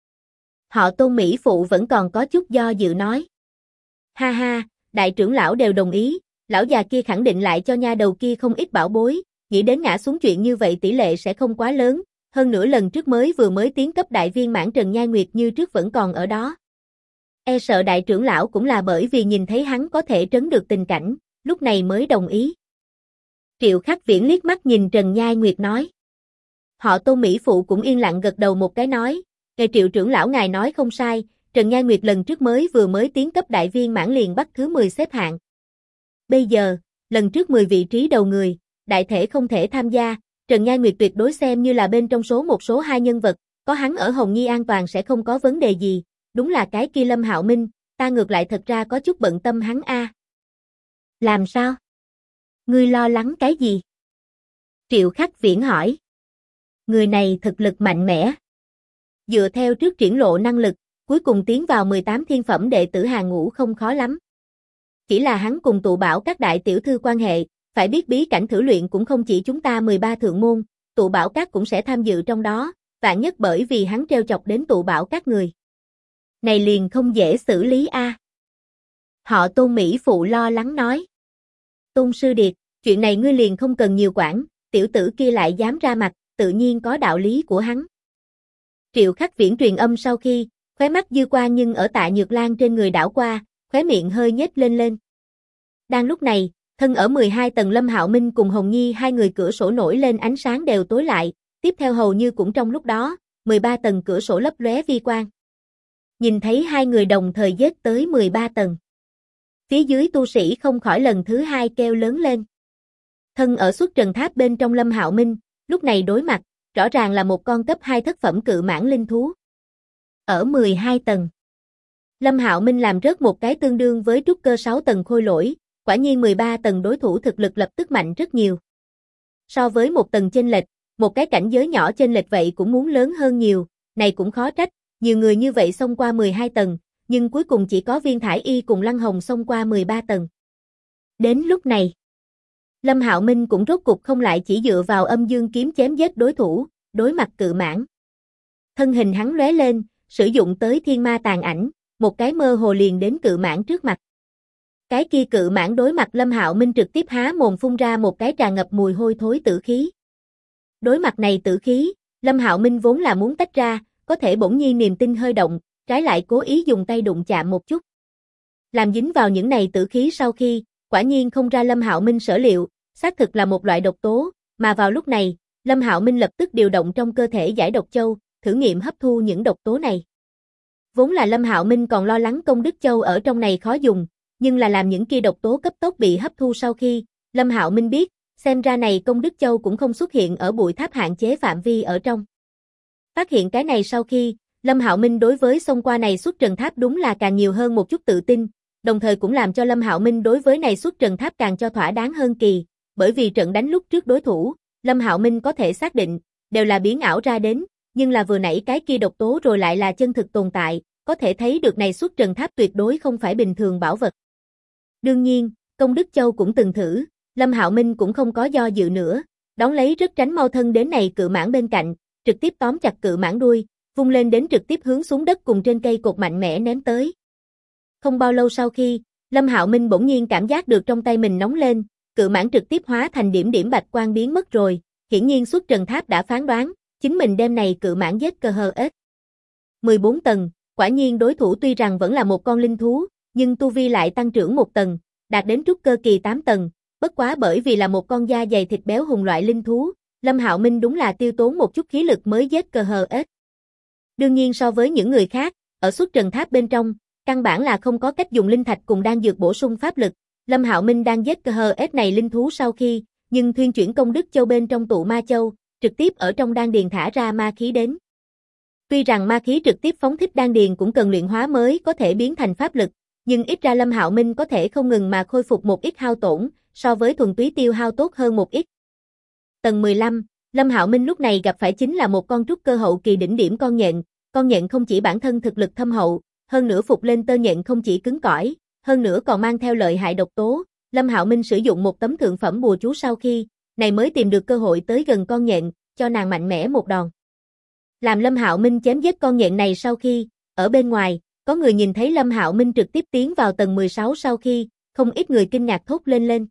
Họ Tôn Mỹ phụ vẫn còn có chút do dự nói. Ha ha, đại trưởng lão đều đồng ý, lão già kia khẳng định lại cho nha đầu kia không ít bảo bối, nghĩ đến ngã xuống chuyện như vậy tỷ lệ sẽ không quá lớn, hơn nữa lần trước vừa mới tiến cấp đại viên mãn Trần Nhai Nguyệt như trước vẫn còn ở đó. E sợ đại trưởng lão cũng là bởi vì nhìn thấy hắn có thể trấn được tình cảnh, lúc này mới đồng ý. Triệu Khắc Viễn liếc mắt nhìn Trần Nhai Nguyệt nói. Họ Tôn Mỹ phụ cũng yên lặng gật đầu một cái nói, nghe Triệu trưởng lão ngài nói không sai, Trần Nhai Nguyệt lần trước vừa mới tiến cấp đại viên mãn liền bắt thứ 10 xếp hạng. Bây giờ, lần trước 10 vị trí đầu người, đại thể không thể tham gia, Trần Nhai Nguyệt tuyệt đối xem như là bên trong một số 2 nhân vật, có hắn ở Hồng Nhi an toàn sẽ không có vấn đề gì, đúng là cái kia Lâm Hạo Minh, ta ngược lại thật ra có chút bận tâm hắn a. Làm sao? Ngươi lo lắng cái gì? Triệu Khắc Viễn hỏi. Người này thực lực mạnh mẽ. Dựa theo trước triển lộ năng lực, cuối cùng tiến vào 18 thiên phẩm đệ tử hàng ngũ không khó lắm. Chỉ là hắn cùng tụ bảo các đại tiểu thư quan hệ, phải biết bí cảnh thử luyện cũng không chỉ chúng ta 13 thượng môn, tụ bảo các cũng sẽ tham dự trong đó, vạn nhất bởi vì hắn trêu chọc đến tụ bảo các người. Này liền không dễ xử lý a. Họ Tôn Mỹ phụ lo lắng nói. Tôn sư điệt, chuyện này ngươi liền không cần nhiều quản, tiểu tử kia lại dám ra mặt, tự nhiên có đạo lý của hắn. Triệu Khắc Viễn truyền âm sau khi, khóe mắt dư quang nhưng ở Tạ Nhược Lan trên người đảo qua, khóe miệng hơi nhếch lên lên. Đang lúc này, thân ở 12 tầng Lâm Hạo Minh cùng Hồng Nhi hai người cửa sổ nổi lên ánh sáng đều tối lại, tiếp theo hầu như cũng trong lúc đó, 13 tầng cửa sổ lấp lóe vi quang. Nhìn thấy hai người đồng thời giết tới 13 tầng. Phía dưới tu sĩ không khỏi lần thứ hai kêu lớn lên. Thân ở xuất trần tháp bên trong Lâm Hạo Minh, lúc này đối mặt, rõ ràng là một con cấp 2 thất phẩm cự mãng linh thú. Ở 12 tầng. Lâm Hạo Minh làm rớt một cái tương đương với trúc cơ 6 tầng khôi lỗi, quả nhiên 13 tầng đối thủ thực lực lập tức mạnh rất nhiều. So với một tầng chênh lệch, một cái cảnh giới nhỏ chênh lệch vậy cũng muốn lớn hơn nhiều, này cũng khó trách, nhiều người như vậy xông qua 12 tầng, nhưng cuối cùng chỉ có Viên Thải Y cùng Lăng Hồng xông qua 13 tầng. Đến lúc này, Lâm Hạo Minh cũng rốt cục không lại chỉ dựa vào âm dương kiếm chém giết đối thủ, đối mặt cự mãng. Thân hình hắn lóe lên, sử dụng tới thiên ma tàn ảnh, một cái mơ hồ liền đến cự mãng trước mặt. Cái kia cự mãng đối mặt Lâm Hạo Minh trực tiếp há mồm phun ra một cái tràn ngập mùi hôi thối tử khí. Đối mặt này tử khí, Lâm Hạo Minh vốn là muốn tách ra, có thể bỗng nhiên niềm tin hơi động, trái lại cố ý dùng tay đụng chạm một chút. Làm dính vào những này tử khí sau khi, quả nhiên không ra Lâm Hạo Minh sở liệu, xác thực là một loại độc tố, mà vào lúc này, Lâm Hạo Minh lập tức điều động trong cơ thể giải độc châu, thử nghiệm hấp thu những độc tố này. Vốn là Lâm Hạo Minh còn lo lắng công đức châu ở trong này khó dùng, nhưng là làm những kia độc tố cấp tốc bị hấp thu sau khi, Lâm Hạo Minh biết, xem ra này công đức châu cũng không xuất hiện ở bụi tháp hạn chế phạm vi ở trong. Phát hiện cái này sau khi, Lâm Hạo Minh đối với xông qua này xuất trần tháp đúng là càng nhiều hơn một chút tự tin, đồng thời cũng làm cho Lâm Hạo Minh đối với này xuất trần tháp càng cho thỏa đáng hơn kỳ, bởi vì trận đánh lúc trước đối thủ, Lâm Hạo Minh có thể xác định, đều là biến ảo ra đến, nhưng là vừa nãy cái kia độc tố rồi lại là chân thực tồn tại, có thể thấy được này xuất trần tháp tuyệt đối không phải bình thường bảo vật. Đương nhiên, công đức châu cũng từng thử, Lâm Hạo Minh cũng không có do dự nữa, đón lấy rất tránh mau thân đến này cự mãng bên cạnh, trực tiếp tóm chặt cự mãng đuôi, vung lên đến trực tiếp hướng xuống đất cùng trên cây cột mạnh mẽ ném tới. Không bao lâu sau khi, Lâm Hạo Minh bỗng nhiên cảm giác được trong tay mình nóng lên, cự mãng trực tiếp hóa thành điểm điểm bạch quang biến mất rồi, hiển nhiên xuất trần tháp đã phán đoán, chính mình đem này cự mãng giết cơ hờ ếch. 14 tầng, quả nhiên đối thủ tuy rằng vẫn là một con linh thú, nhưng tu vi lại tăng trưởng một tầng, đạt đến trúc cơ kỳ 8 tầng, bất quá bởi vì là một con da dày thịt béo hùng loại linh thú, Lâm Hạo Minh đúng là tiêu tốn một chút khí lực mới giết cơ hờ ếch. Đương nhiên so với những người khác, ở xuất trần tháp bên trong, căn bản là không có cách dùng linh thạch cùng đan dược bổ sung pháp lực. Lâm Hạo Minh đang giết cơ hờ ếch này linh thú sau khi, nhưng thuyên chuyển công đức châu bên trong tụ ma châu, trực tiếp ở trong đan điền thả ra ma khí đến. Tuy rằng ma khí trực tiếp phóng thích đan điền cũng cần luyện hóa mới có thể biến thành pháp lực, nhưng ít ra Lâm Hạo Minh có thể không ngừng mà khôi phục một ít hao tổn, so với thuần túy tiêu hao tốt hơn một ít. Tầng 15, Lâm Hạo Minh lúc này gặp phải chính là một con trúc cơ hậu kỳ đỉnh điểm con nhện không chỉ bản thân thực lực thâm hậu, hơn nữa phục lên tơ nhện không chỉ cứng cỏi, hơn nữa còn mang theo lợi hại độc tố. Lâm Hạo Minh sử dụng một tấm thượng phẩm bùa chú sau khi, này mới tìm được cơ hội tới gần con nhện, cho nàng mạnh mẽ một đòn. Làm Lâm Hạo Minh chém giết con nhện này sau khi, ở bên ngoài, có người nhìn thấy Lâm Hạo Minh trực tiếp tiến vào tầng 16 sau khi, không ít người kinh ngạc thốt lên lên.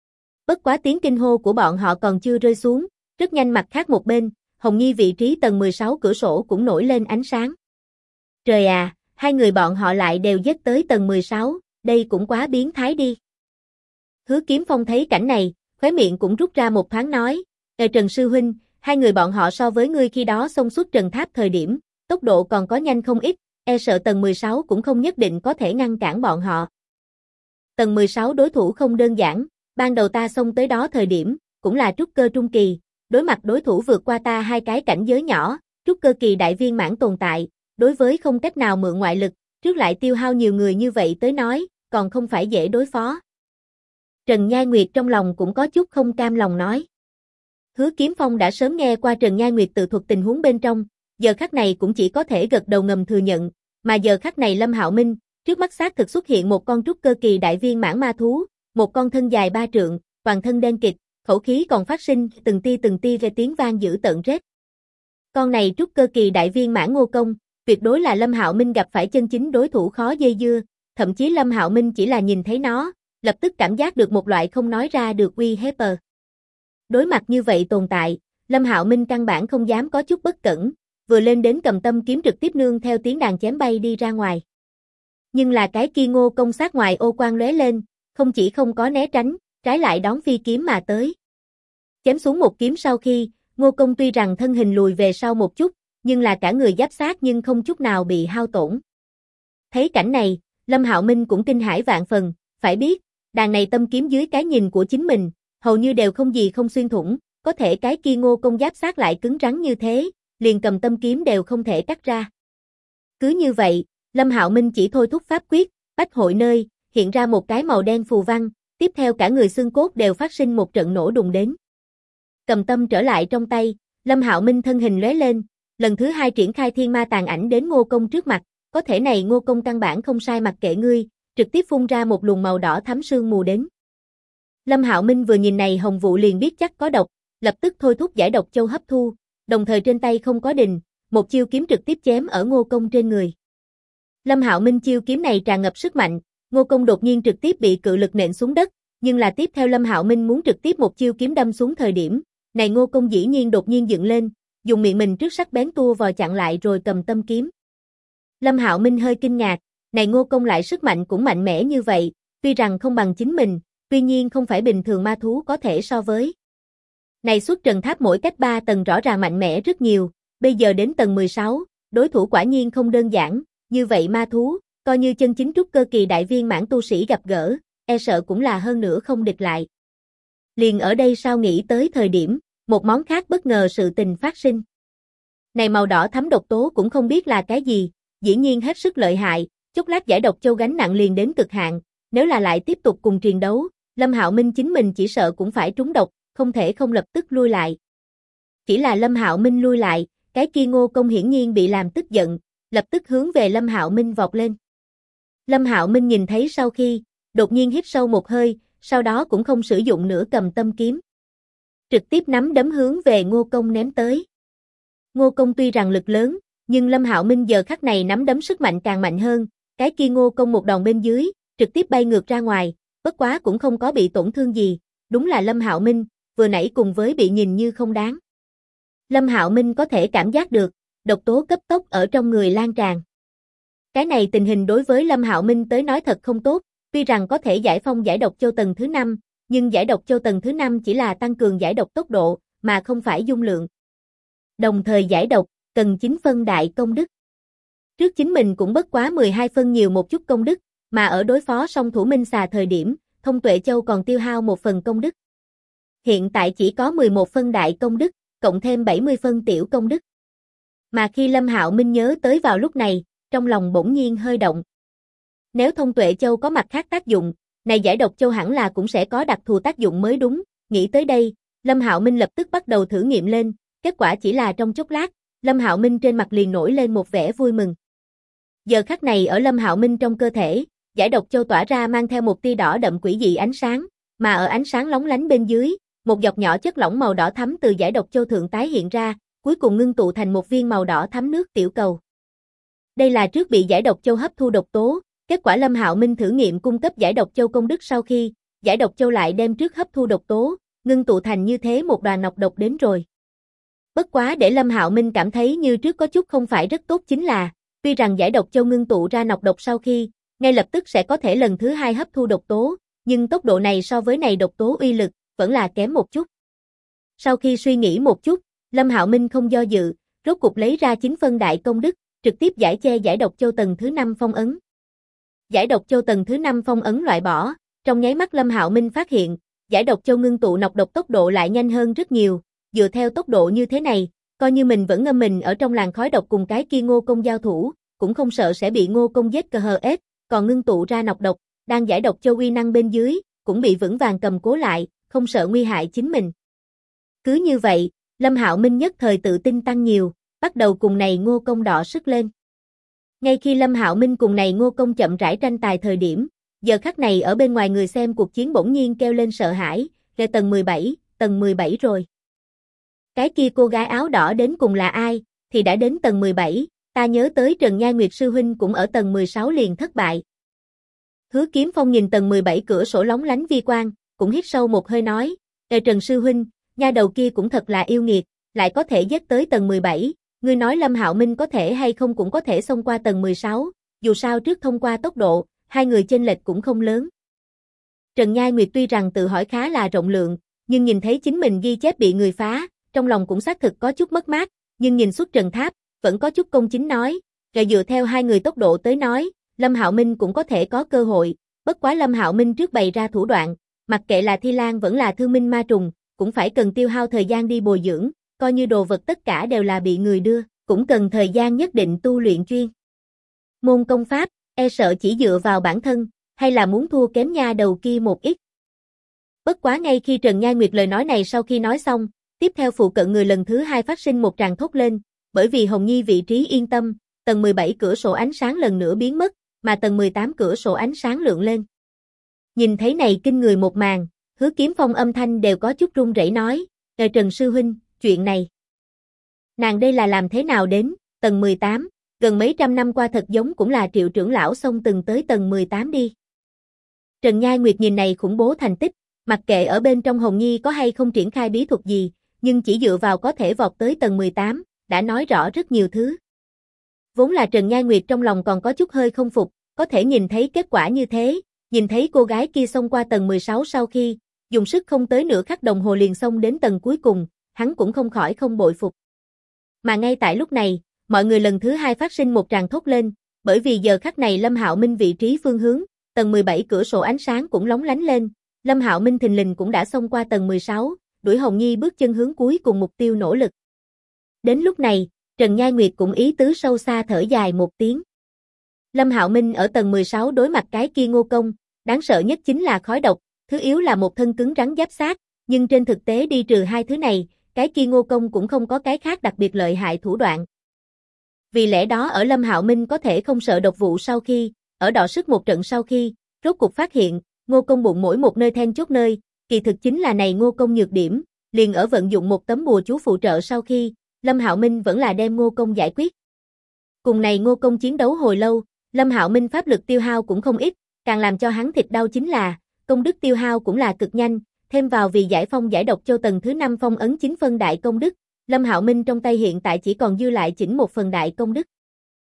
Bất quá tiếng kinh hô của bọn họ còn chưa rơi xuống, rất nhanh mặt khác một bên, Hồng Nhi vị trí tầng 16 cửa sổ cũng nổi lên ánh sáng. Trời à, hai người bọn họ lại đều giết tới tầng 16, đây cũng quá biến thái đi. Hứa Kiếm Phong thấy cảnh này, khóe miệng cũng rút ra một thoáng nói, Trần Sư Huynh, hai người bọn họ so với ngươi khi đó xông suốt trần tháp thời điểm, tốc độ còn có nhanh không ít, sợ tầng 16 cũng không nhất định có thể ngăn cản bọn họ. Tầng 16 đối thủ không đơn giản, ban đầu ta xông tới đó thời điểm, cũng là trúc cơ trung kỳ, đối mặt đối thủ vượt qua ta hai cái cảnh giới nhỏ, trúc cơ kỳ đại viên mãn tồn tại, đối với không cách nào mượn ngoại lực, trước lại tiêu hao nhiều người như vậy tới nói, còn không phải dễ đối phó. Trần Nhai Nguyệt trong lòng cũng có chút không cam lòng nói. Hứa Kiếm Phong đã sớm nghe qua Trần Nhai Nguyệt tự thuật tình huống bên trong, giờ khắc này cũng chỉ có thể gật đầu ngầm thừa nhận, mà giờ khắc này Lâm Hạo Minh, trước mắt xác thực xuất hiện một con trúc cơ kỳ đại viên mãn ma thú, một con thân dài 3 trượng, toàn thân đen kịt, khẩu khí còn phát sinh từng tia về tiếng vang dữ tợn rết. Con này trúc cơ kỳ đại viên mãn Ngô Công, tuyệt đối là Lâm Hạo Minh gặp phải chân chính đối thủ khó dây dưa, thậm chí Lâm Hạo Minh chỉ là nhìn thấy nó, lập tức cảm giác được một loại không nói ra được uy hiếp. Đối mặt như vậy tồn tại, Lâm Hạo Minh căn bản không dám có chút bất cẩn, vừa lên đến cầm tâm kiếm trực tiếp nương theo tiếng đàn chém bay đi ra ngoài. Nhưng là cái kia Ngô Công sát ngoài ô quang lóe lên, không chỉ không có né tránh, trái lại đón phi kiếm mà tới. Chém xuống một kiếm sau khi, Ngô Công tuy rằng thân hình lùi về sau một chút, nhưng là cả người giáp xác nhưng không chút nào bị hao tổn. Thấy cảnh này, Lâm Hạo Minh cũng kinh hãi vạn phần, phải biết, đàn này tâm kiếm dưới cái nhìn của chính mình, hầu như đều không gì không xuyên thủng, có thể cái kia Ngô Công giáp xác lại cứng rắn như thế, liền cầm tâm kiếm đều không thể cắt ra. Cứ như vậy, Lâm Hạo Minh chỉ thôi thúc pháp quyết, bách hội nơi, hiện ra một cái màu đen phù văn, tiếp theo cả người xương cốt đều phát sinh một trận nổ đùng đến. Cầm tâm trở lại trong tay, Lâm Hạo Minh thân hình lóe lên, lần thứ hai triển khai thiên ma tàn ảnh đến Ngô Công trước mặt, có thể này Ngô Công căn bản không sai mặc kệ ngươi, trực tiếp phun ra một luồng màu đỏ thắm sương mù đến. Lâm Hạo Minh vừa nhìn này hồng vụ liền biết chắc có độc, lập tức thôi thúc giải độc châu hấp thu, đồng thời trên tay không có đình, một chiêu kiếm trực tiếp chém ở Ngô Công trên người. Lâm Hạo Minh chiêu kiếm này tràn ngập sức mạnh, Ngô Công đột nhiên trực tiếp bị cự lực nện xuống đất, nhưng là tiếp theo Lâm Hạo Minh muốn trực tiếp một chiêu kiếm đâm xuống thời điểm, này Ngô Công dĩ nhiên đột nhiên dựng lên, dùng miệng mình trước sắc bén tua vào chặn lại rồi cầm tâm kiếm. Lâm Hạo Minh hơi kinh ngạc, này Ngô Công lại sức mạnh cũng mạnh mẽ như vậy, tuy rằng không bằng chính mình, tuy nhiên không phải bình thường ma thú có thể so với. Này xuất trần tháp mỗi cách 3 tầng rõ ràng mạnh mẽ rất nhiều, bây giờ đến tầng 16, đối thủ quả nhiên không đơn giản, như vậy ma thú, coi như chân chính trúc cơ kỳ đại viên mãn tu sĩ gặp gỡ, e sợ cũng là hơn nữa không địch lại. Liền ở đây sao nghĩ tới thời điểm, một món khác bất ngờ sự tình phát sinh. Này màu đỏ thắm độc tố cũng không biết là cái gì, dĩ nhiên hết sức lợi hại, chốc lát giải độc châu gánh nặng liền đến cực hạn, nếu là lại tiếp tục cùng triền đấu, Lâm Hạo Minh chính mình chỉ sợ cũng phải trúng độc, không thể không lập tức lui lại. Chỉ là Lâm Hạo Minh lui lại, cái kia Ngô Công hiển nhiên bị làm tức giận, lập tức hướng về Lâm Hạo Minh vọt lên. Lâm Hạo Minh nhìn thấy sau khi, đột nhiên hít sâu một hơi, sau đó cũng không sử dụng nữa cầm tâm kiếm. Trực tiếp nắm đấm hướng về Ngô Công ném tới. Ngô Công tuy rằng lực lớn, nhưng Lâm Hạo Minh giờ khắc này nắm đấm sức mạnh càng mạnh hơn, cái kia Ngô Công một đòn bên dưới, trực tiếp bay ngược ra ngoài, bất quá cũng không có bị tổn thương gì, đúng là Lâm Hạo Minh, vừa nãy cùng với bị nhìn như không đáng. Lâm Hạo Minh có thể cảm giác được, độc tố cấp tốc ở trong người lan tràn. Cái này tình hình đối với Lâm Hạo Minh tới nói thật không tốt, tuy rằng có thể giải phong giải độc châu tầng thứ 5, nhưng giải độc châu tầng thứ 5 chỉ là tăng cường giải độc tốc độ, mà không phải dung lượng. Đồng thời giải độc, cần 9 phân đại công đức. Trước chính mình cũng bất quá 12 phân nhiều một chút công đức, mà ở đối phó song thủ minh xà thời điểm, Thông Tuệ Châu còn tiêu hao một phần công đức. Hiện tại chỉ có 11 phân đại công đức, cộng thêm 70 phân tiểu công đức. Mà khi Lâm Hạo Minh nhớ tới vào lúc này, trong lòng bỗng nhiên hơi động. Nếu Thông Tuệ Châu có mặt khác tác dụng, này giải độc châu hẳn là cũng sẽ có đặc thù tác dụng mới đúng, nghĩ tới đây, Lâm Hạo Minh lập tức bắt đầu thử nghiệm lên, kết quả chỉ là trong chốc lát, Lâm Hạo Minh trên mặt liền nổi lên một vẻ vui mừng. Giờ khắc này ở Lâm Hạo Minh trong cơ thể, giải độc châu tỏa ra mang theo một tia đỏ đậm quỷ dị ánh sáng, mà ở ánh sáng lóng lánh bên dưới, một giọt nhỏ chất lỏng màu đỏ thắm từ giải độc châu thượng tái hiện ra, cuối cùng ngưng tụ thành một viên màu đỏ thắm nước tiểu cầu. Đây là trước bị giải độc châu hấp thu độc tố, kết quả Lâm Hạo Minh thử nghiệm cung cấp giải độc châu công đức sau khi, giải độc châu lại đem trước hấp thu độc tố, ngưng tụ thành như thế một đoàn nọc độc đến rồi. Bất quá để Lâm Hạo Minh cảm thấy như trước có chút không phải rất tốt chính là, tuy rằng giải độc châu ngưng tụ ra nọc độc sau khi, ngay lập tức sẽ có thể lần thứ hai hấp thu độc tố, nhưng tốc độ này so với này độc tố uy lực, vẫn là kém một chút. Sau khi suy nghĩ một chút, Lâm Hạo Minh không do dự, rốt cục lấy ra 9 phân đại công đức, trực tiếp giải che giải độc châu tầng thứ 5 phong ấn. Giải độc châu tầng thứ 5 phong ấn loại bỏ, trong nháy mắt Lâm Hạo Minh phát hiện, giải độc châu ngưng tụ nọc độc tốc độ lại nhanh hơn rất nhiều, dựa theo tốc độ như thế này, coi như mình vẫn ngâm mình ở trong làn khói độc cùng cái kia Ngô Công giao thủ, cũng không sợ sẽ bị Ngô Công giết CHS, còn ngưng tụ ra nọc độc, đang giải độc châu uy năng bên dưới, cũng bị vững vàng cầm cố lại, không sợ nguy hại chính mình. Cứ như vậy, Lâm Hạo Minh nhất thời tự tin tăng nhiều, bắt đầu cùng này Ngô Công đọ sức lên. Ngay khi Lâm Hạo Minh cùng này Ngô Công chậm rãi tranh tài thời điểm, giờ khắc này ở bên ngoài người xem cuộc chiến bỗng nhiên kêu lên sợ hãi, về tầng 17 rồi. Cái kia cô gái áo đỏ đến cùng là ai, thì đã đến tầng 17, ta nhớ tới Trần Nhai Nguyệt sư huynh cũng ở tầng 16 liền thất bại. Hứa Kiếm Phong nhìn tầng 17 cửa sổ lóng lánh vi quang, cũng hít sâu một hơi nói, Trần sư huynh, nha đầu kia cũng thật là yêu nghiệt, lại có thể giết tới tầng 17, ngươi nói Lâm Hạo Minh có thể hay không cũng có thể xông qua tầng 16, dù sao trước thông qua tốc độ, hai người chênh lệch cũng không lớn. Trần Nhai Nguyệt tuy rằng tự hỏi khá là rộng lượng, nhưng nhìn thấy chính mình ghi chép bị người phá, trong lòng cũng xác thực có chút mất mát, nhưng nhìn xuất Trần Tháp, vẫn có chút công chính nói, dựa theo hai người tốc độ tới nói, Lâm Hạo Minh cũng có thể có cơ hội, bất quá Lâm Hạo Minh trước bày ra thủ đoạn, mặc kệ là Thi Lan vẫn là Thương Minh Ma Trùng, cũng phải cần tiêu hao thời gian đi bồi dưỡng, coi như đồ vật tất cả đều là bị người đưa, cũng cần thời gian nhất định tu luyện chuyên môn công pháp, e sợ chỉ dựa vào bản thân, hay là muốn thua kém nha đầu kia một ít. Bất quá ngay khi Trần Nhai Nguyệt lời nói này sau khi nói xong, tiếp theo phụ cận người lần thứ hai phát sinh một tràng thốt lên, bởi vì Hồng Nhi vị trí yên tâm, tầng 17 cửa sổ ánh sáng lần nữa biến mất, mà tầng 18 cửa sổ ánh sáng lượng lên. Nhìn thấy này kinh người một màn, Hứa Kiếm Phong âm thanh đều có chút run rẩy nói, Trần sư huynh, chuyện này. Nàng đây là làm thế nào đến, tầng 18, gần mấy trăm năm qua thật giống cũng là Triệu trưởng lão xông từng tới tầng 18 đi. Trần Nhai Nguyệt nhìn này khủng bố thành tích, mặc kệ ở bên trong Hồng Nhi có hay không triển khai bí thuật gì, nhưng chỉ dựa vào có thể vọt tới tầng 18, đã nói rõ rất nhiều thứ. Vốn là Trần Nhai Nguyệt trong lòng còn có chút hơi không phục, có thể nhìn thấy kết quả như thế, nhìn thấy cô gái kia xông qua tầng 16 sau khi, dùng sức không tới nửa khắc đồng hồ liền xông đến tầng cuối cùng, hắn cũng không khỏi không bội phục. Mà ngay tại lúc này, mọi người lần thứ hai phát sinh một tràng thốt lên, bởi vì giờ khắc này Lâm Hạo Minh vị trí phương hướng, tầng 17 cửa sổ ánh sáng cũng lóng lánh lên, Lâm Hạo Minh thình lình cũng đã xông qua tầng 16, đuổi Hồng Nhi bước chân hướng cuối cùng mục tiêu nỗ lực. Đến lúc này, Trần Nhai Nguyệt cũng ý tứ sâu xa thở dài một tiếng. Lâm Hạo Minh ở tầng 16 đối mặt cái kia Ngô Công, đáng sợ nhất chính là khói độc, thứ yếu là một thân cứng rắn giáp xác, nhưng trên thực tế đi trừ hai thứ này, cái kia Ngô Công cũng không có cái khác đặc biệt lợi hại thủ đoạn. Vì lẽ đó ở Lâm Hạo Minh có thể không sợ độc vụ sau khi, ở đọ sức một trận sau khi, rốt cuộc phát hiện, Ngô Công bụng mỗi một nơi then chốt nơi, kỳ thực chính là này Ngô Công nhược điểm, liền ở vận dụng một tấm bùa chú phụ trợ sau khi, Lâm Hạo Minh vẫn là đem Ngô Công giải quyết. Cùng này Ngô Công chiến đấu hồi lâu, Lâm Hạo Minh pháp lực tiêu hao cũng không ít, càng làm cho hắn thịt đau chính là, công đức tiêu hao cũng là cực nhanh, thêm vào vì giải phong giải độc châu tầng thứ 5 phong ấn 9 phân đại công đức, Lâm Hạo Minh trong tay hiện tại chỉ còn dư lại chỉnh một phần đại công đức.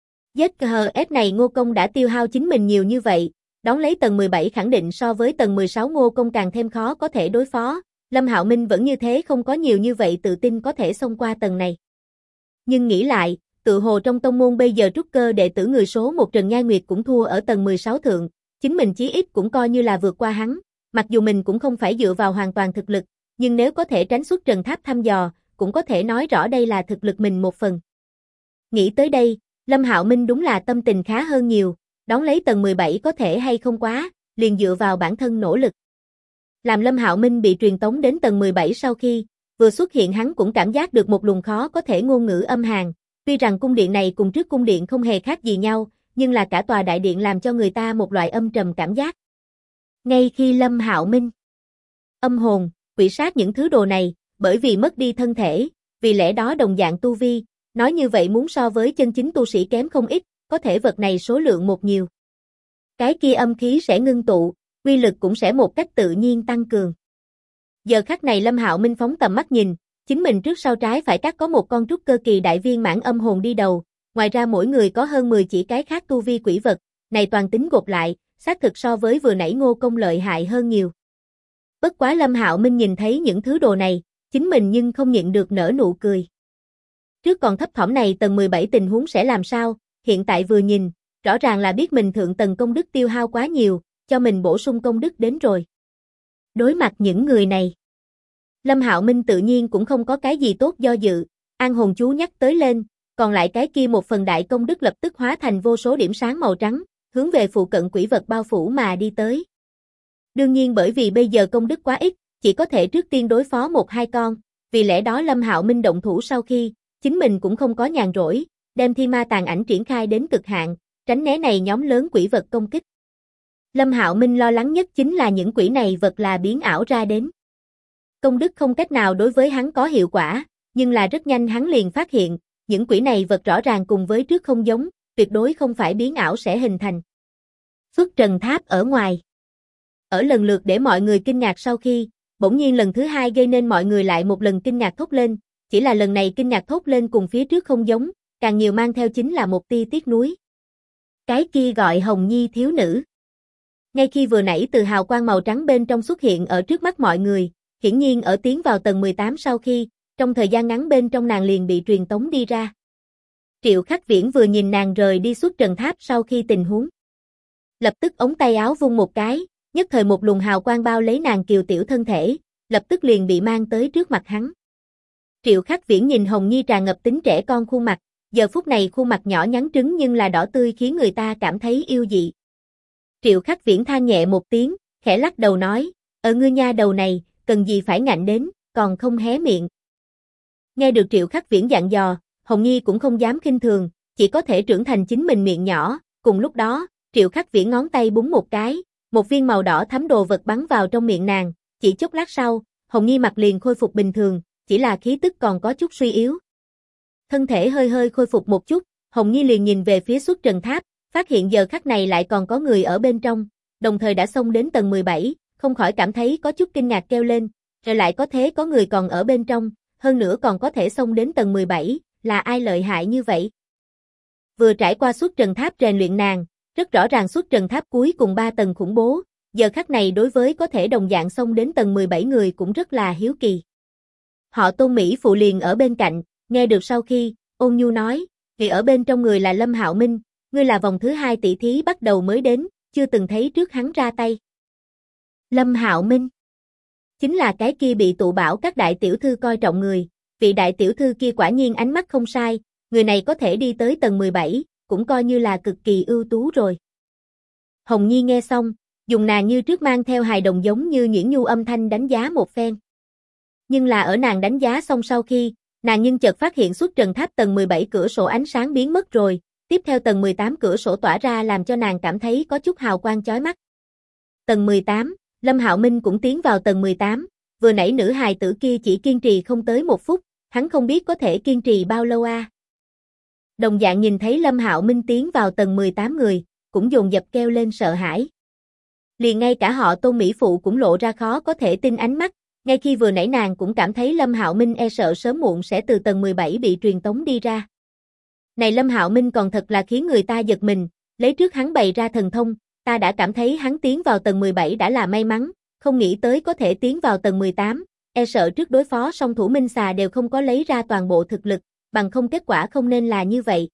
ZHF này Ngô Công đã tiêu hao chính mình nhiều như vậy, đón lấy tầng 17 khẳng định so với tầng 16 Ngô Công càng thêm khó có thể đối phó, Lâm Hạo Minh vẫn như thế không có nhiều như vậy tự tin có thể xông qua tầng này. Nhưng nghĩ lại, tự hồ trong tông môn bây giờ trúc cơ đệ tử người số 1 Trần Nhai Nguyệt cũng thua ở tầng 16 thượng, chính mình chí ít cũng coi như là vượt qua hắn, mặc dù mình cũng không phải dựa vào hoàn toàn thực lực, nhưng nếu có thể tránh xuất Trần Tháp thăm dò, cũng có thể nói rõ đây là thực lực mình một phần. Nghĩ tới đây, Lâm Hạo Minh đúng là tâm tình khá hơn nhiều, đón lấy tầng 17 có thể hay không quá, liền dựa vào bản thân nỗ lực. Làm Lâm Hạo Minh bị truyền tống đến tầng 17 sau khi, vừa xuất hiện hắn cũng cảm giác được một luồng khó có thể ngôn ngữ âm hàn, tuy rằng cung điện này cùng trước cung điện không hề khác gì nhau, nhưng là cả tòa đại điện làm cho người ta một loại âm trầm cảm giác. Ngay khi Lâm Hạo Minh âm hồn, quỷ sát những thứ đồ này, bởi vì mất đi thân thể, vì lẽ đó đồng dạng tu vi, nói như vậy muốn so với chân chính tu sĩ kém không ít, có thể vật này số lượng một nhiều. Cái kia âm khí sẽ ngưng tụ, uy lực cũng sẽ một cách tự nhiên tăng cường. Giờ khắc này Lâm Hạo Minh phóng tầm mắt nhìn, chính mình trước sau trái phải các có một con trúc cơ kỳ đại viên mãn âm hồn đi đầu, ngoài ra mỗi người có hơn 10 chỉ cái khác tu vi quỷ vật, này toàn tính gộp lại, xác thực so với vừa nãy Ngô Công lợi hại hơn nhiều. Bất quá Lâm Hạo Minh nhìn thấy những thứ đồ này, chính mình nhưng không nhịn được nở nụ cười. Trước còn thấp thỏm này tầng 17 tình huống sẽ làm sao, hiện tại vừa nhìn, rõ ràng là biết mình thượng tầng công đức tiêu hao quá nhiều, cho mình bổ sung công đức đến rồi. Đối mặt những người này, Lâm Hạo Minh tự nhiên cũng không có cái gì tốt do dự, an hồn chú nhắc tới lên, còn lại cái kia một phần đại công đức lập tức hóa thành vô số điểm sáng màu trắng, hướng về phụ cận quỷ vật bao phủ mà đi tới. Đương nhiên bởi vì bây giờ công đức quá ít, chỉ có thể trước tiên đối phó một hai con, vì lẽ đó Lâm Hạo Minh động thủ sau khi, chính mình cũng không có nhàn rỗi, đem Thi Ma Tàn Ảnh triển khai đến cực hạn, tránh né này nhóm lớn quỷ vật công kích. Lâm Hạo Minh lo lắng nhất chính là những quỷ này vật là biến ảo ra đến. Công đức không cách nào đối với hắn có hiệu quả, nhưng là rất nhanh hắn liền phát hiện, những quỷ này vật rõ ràng cùng với trước không giống, tuyệt đối không phải biến ảo sẽ hình thành. Xuất Trần Tháp ở ngoài. Ở lần lượt để mọi người kinh ngạc sau khi, bỗng nhiên lần thứ hai gây nên mọi người lại một lần kinh ngạc thốt lên, chỉ là lần này kinh ngạc thốt lên cùng phía trước không giống, càng nhiều mang theo chính là một tia tiếc nuối. Cái kia gọi Hồng Nhi thiếu nữ. Ngay khi vừa nãy từ hào quang màu trắng bên trong xuất hiện ở trước mắt mọi người, hiển nhiên ở tiến vào tầng 18 sau khi, trong thời gian ngắn bên trong nàng liền bị truyền tống đi ra. Triệu Khắc Viễn vừa nhìn nàng rời đi suốt trần tháp sau khi tình huống. Lập tức ống tay áo vung một cái, nhất thời một luồng hào quang bao lấy nàng kiều tiểu thân thể, lập tức liền bị mang tới trước mặt hắn. Triệu Khắc Viễn nhìn Hồng Nhi tràn ngập tính trẻ con khuôn mặt, giờ phút này khuôn mặt nhỏ nhắn trứng nhưng là đỏ tươi khiến người ta cảm thấy yêu dị. Triệu Khắc Viễn than nhẹ một tiếng, khẽ lắc đầu nói, ngươi nha đầu này, cần gì phải ngạnh đến, còn không hé miệng. Nghe được Triệu Khắc Viễn dặn dò, Hồng Nhi cũng không dám khinh thường, chỉ có thể trưởng thành chính mình miệng nhỏ, cùng lúc đó, Triệu Khắc Viễn ngón tay búng một cái, một viên màu đỏ thắm đồ vật bắn vào trong miệng nàng, chỉ chốc lát sau, Hồng Nhi mặt liền khôi phục bình thường, chỉ là khí tức còn có chút suy yếu. Thân thể hơi hơi khôi phục một chút, Hồng Nhi liền nhìn về phía xuất trần tháp, phát hiện giờ khắc này lại còn có người ở bên trong, đồng thời đã xông đến tầng 17, không khỏi cảm thấy có chút kinh ngạc kêu lên, rồi lại có thế có người còn ở bên trong, hơn nữa còn có thể xông đến tầng 17, là ai lợi hại như vậy? Vừa trải qua xuất trần tháp rèn luyện nàng, rất rõ ràng xuất trần tháp cuối cùng 3 tầng khủng bố, giờ khắc này đối với có thể đồng dạng xông đến tầng 17 người cũng rất là hiếu kỳ. Họ Tôn Mỹ phụ liền ở bên cạnh, nghe được sau khi, ôn nhu nói, vì ở bên trong người là Lâm Hạo Minh, ngươi là vòng thứ 2 tỷ thí bắt đầu mới đến, chưa từng thấy trước hắn ra tay. Lâm Hạo Minh chính là cái kia bị tụ bảo các đại tiểu thư coi trọng người, vị đại tiểu thư kia quả nhiên ánh mắt không sai, người này có thể đi tới tầng 17, cũng coi như là cực kỳ ưu tú rồi. Hồng Nhi nghe xong, dùng nàng như trước mang theo hài đồng giống như nhuyễn nhu âm thanh đánh giá một phen. Nhưng là ở nàng đánh giá xong sau khi, nàng nhưng chợt phát hiện xuất trần tháp tầng 17 cửa sổ ánh sáng biến mất rồi, tiếp theo tầng 18 cửa sổ tỏa ra làm cho nàng cảm thấy có chút hào quang chói mắt. Tầng 18, Lâm Hạo Minh cũng tiến vào tầng 18, vừa nãy nữ hài tử kia chỉ kiên trì không tới 1 phút, hắn không biết có thể kiên trì bao lâu a. Đồng dạng nhìn thấy Lâm Hạo Minh tiến vào tầng 18 người, cũng dồn dập kêu lên sợ hãi. Liền ngay cả họ Tôn Mỹ Phụ cũng lộ ra khó có thể tin ánh mắt, ngay khi vừa nãy nàng cũng cảm thấy Lâm Hạo Minh e sợ sớm muộn sẽ từ tầng 17 bị truyền tống đi ra. Này Lâm Hạo Minh còn thật là khiến người ta giật mình, lấy trước hắn bày ra thần thông, ta đã cảm thấy hắn tiến vào tầng 17 đã là may mắn, không nghĩ tới có thể tiến vào tầng 18, e sợ trước đối phó song thủ Minh Xà đều không có lấy ra toàn bộ thực lực, bằng không kết quả không nên là như vậy.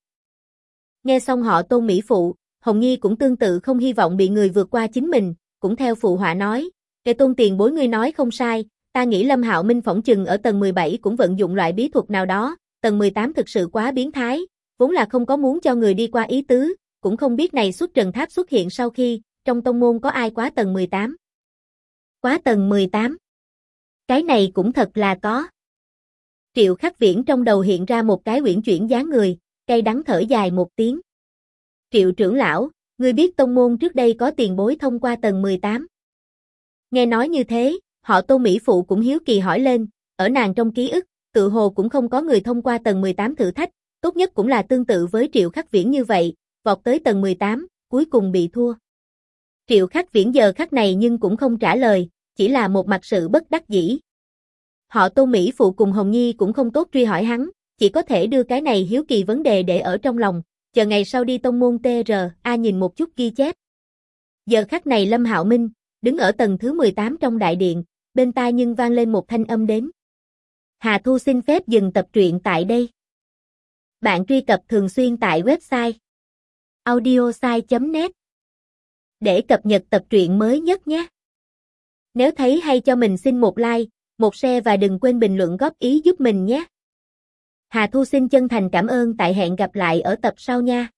Nghe xong họ Tôn Mỹ Phụ, Hồng Nhi cũng tương tự không hy vọng bị người vượt qua chính mình, cũng theo phụ họa nói, kẻ Tôn tiền bối ngươi nói không sai, ta nghĩ Lâm Hạo Minh phỏng chừng ở tầng 17 cũng vận dụng loại bí thuật nào đó, tầng 18 thực sự quá biến thái, vốn là không có muốn cho người đi qua ý tứ, cũng không biết này xuất trần tháp xuất hiện sau khi, trong tông môn có ai quá tầng 18. Quá tầng 18. Cái này cũng thật là có. Triệu Khắc Viễn trong đầu hiện ra một cái uyển chuyển dáng người, cay đắng thở dài một tiếng. Triệu trưởng lão, ngươi biết tông môn trước đây có tiền bối thông qua tầng 18. Nghe nói như thế, họ Tôn Mỹ Phụ cũng hiếu kỳ hỏi lên, ở nàng trong ký ức, tự hồ cũng không có người thông qua tầng 18 thử thách, tốt nhất cũng là tương tự với Triệu Khắc Viễn như vậy, vọt tới tầng 18, cuối cùng bị thua. Triệu Khắc Viễn giờ khắc này nhưng cũng không trả lời, chỉ là một mặt sự bất đắc dĩ. Họ Tôn Mỹ Phụ cùng Hồng Nhi cũng không tốt truy hỏi hắn, chỉ có thể đưa cái này hiếu kỳ vấn đề để ở trong lòng, chờ ngày sau đi tông môn TRA nhìn một chút ghi chép. Giờ khắc này Lâm Hạo Minh, đứng ở tầng thứ 18 trong đại điện, bên tai nhưng vang lên một thanh âm đến. Hà Thu xin phép dừng tập truyện tại đây. Bạn truy cập thường xuyên tại website audiosai.net để cập nhật tập truyện mới nhất nhé. Nếu thấy hay cho mình xin một like, một share và đừng quên bình luận góp ý giúp mình nhé. Hà Thu xin chân thành cảm ơn, tại hẹn gặp lại ở tập sau nha.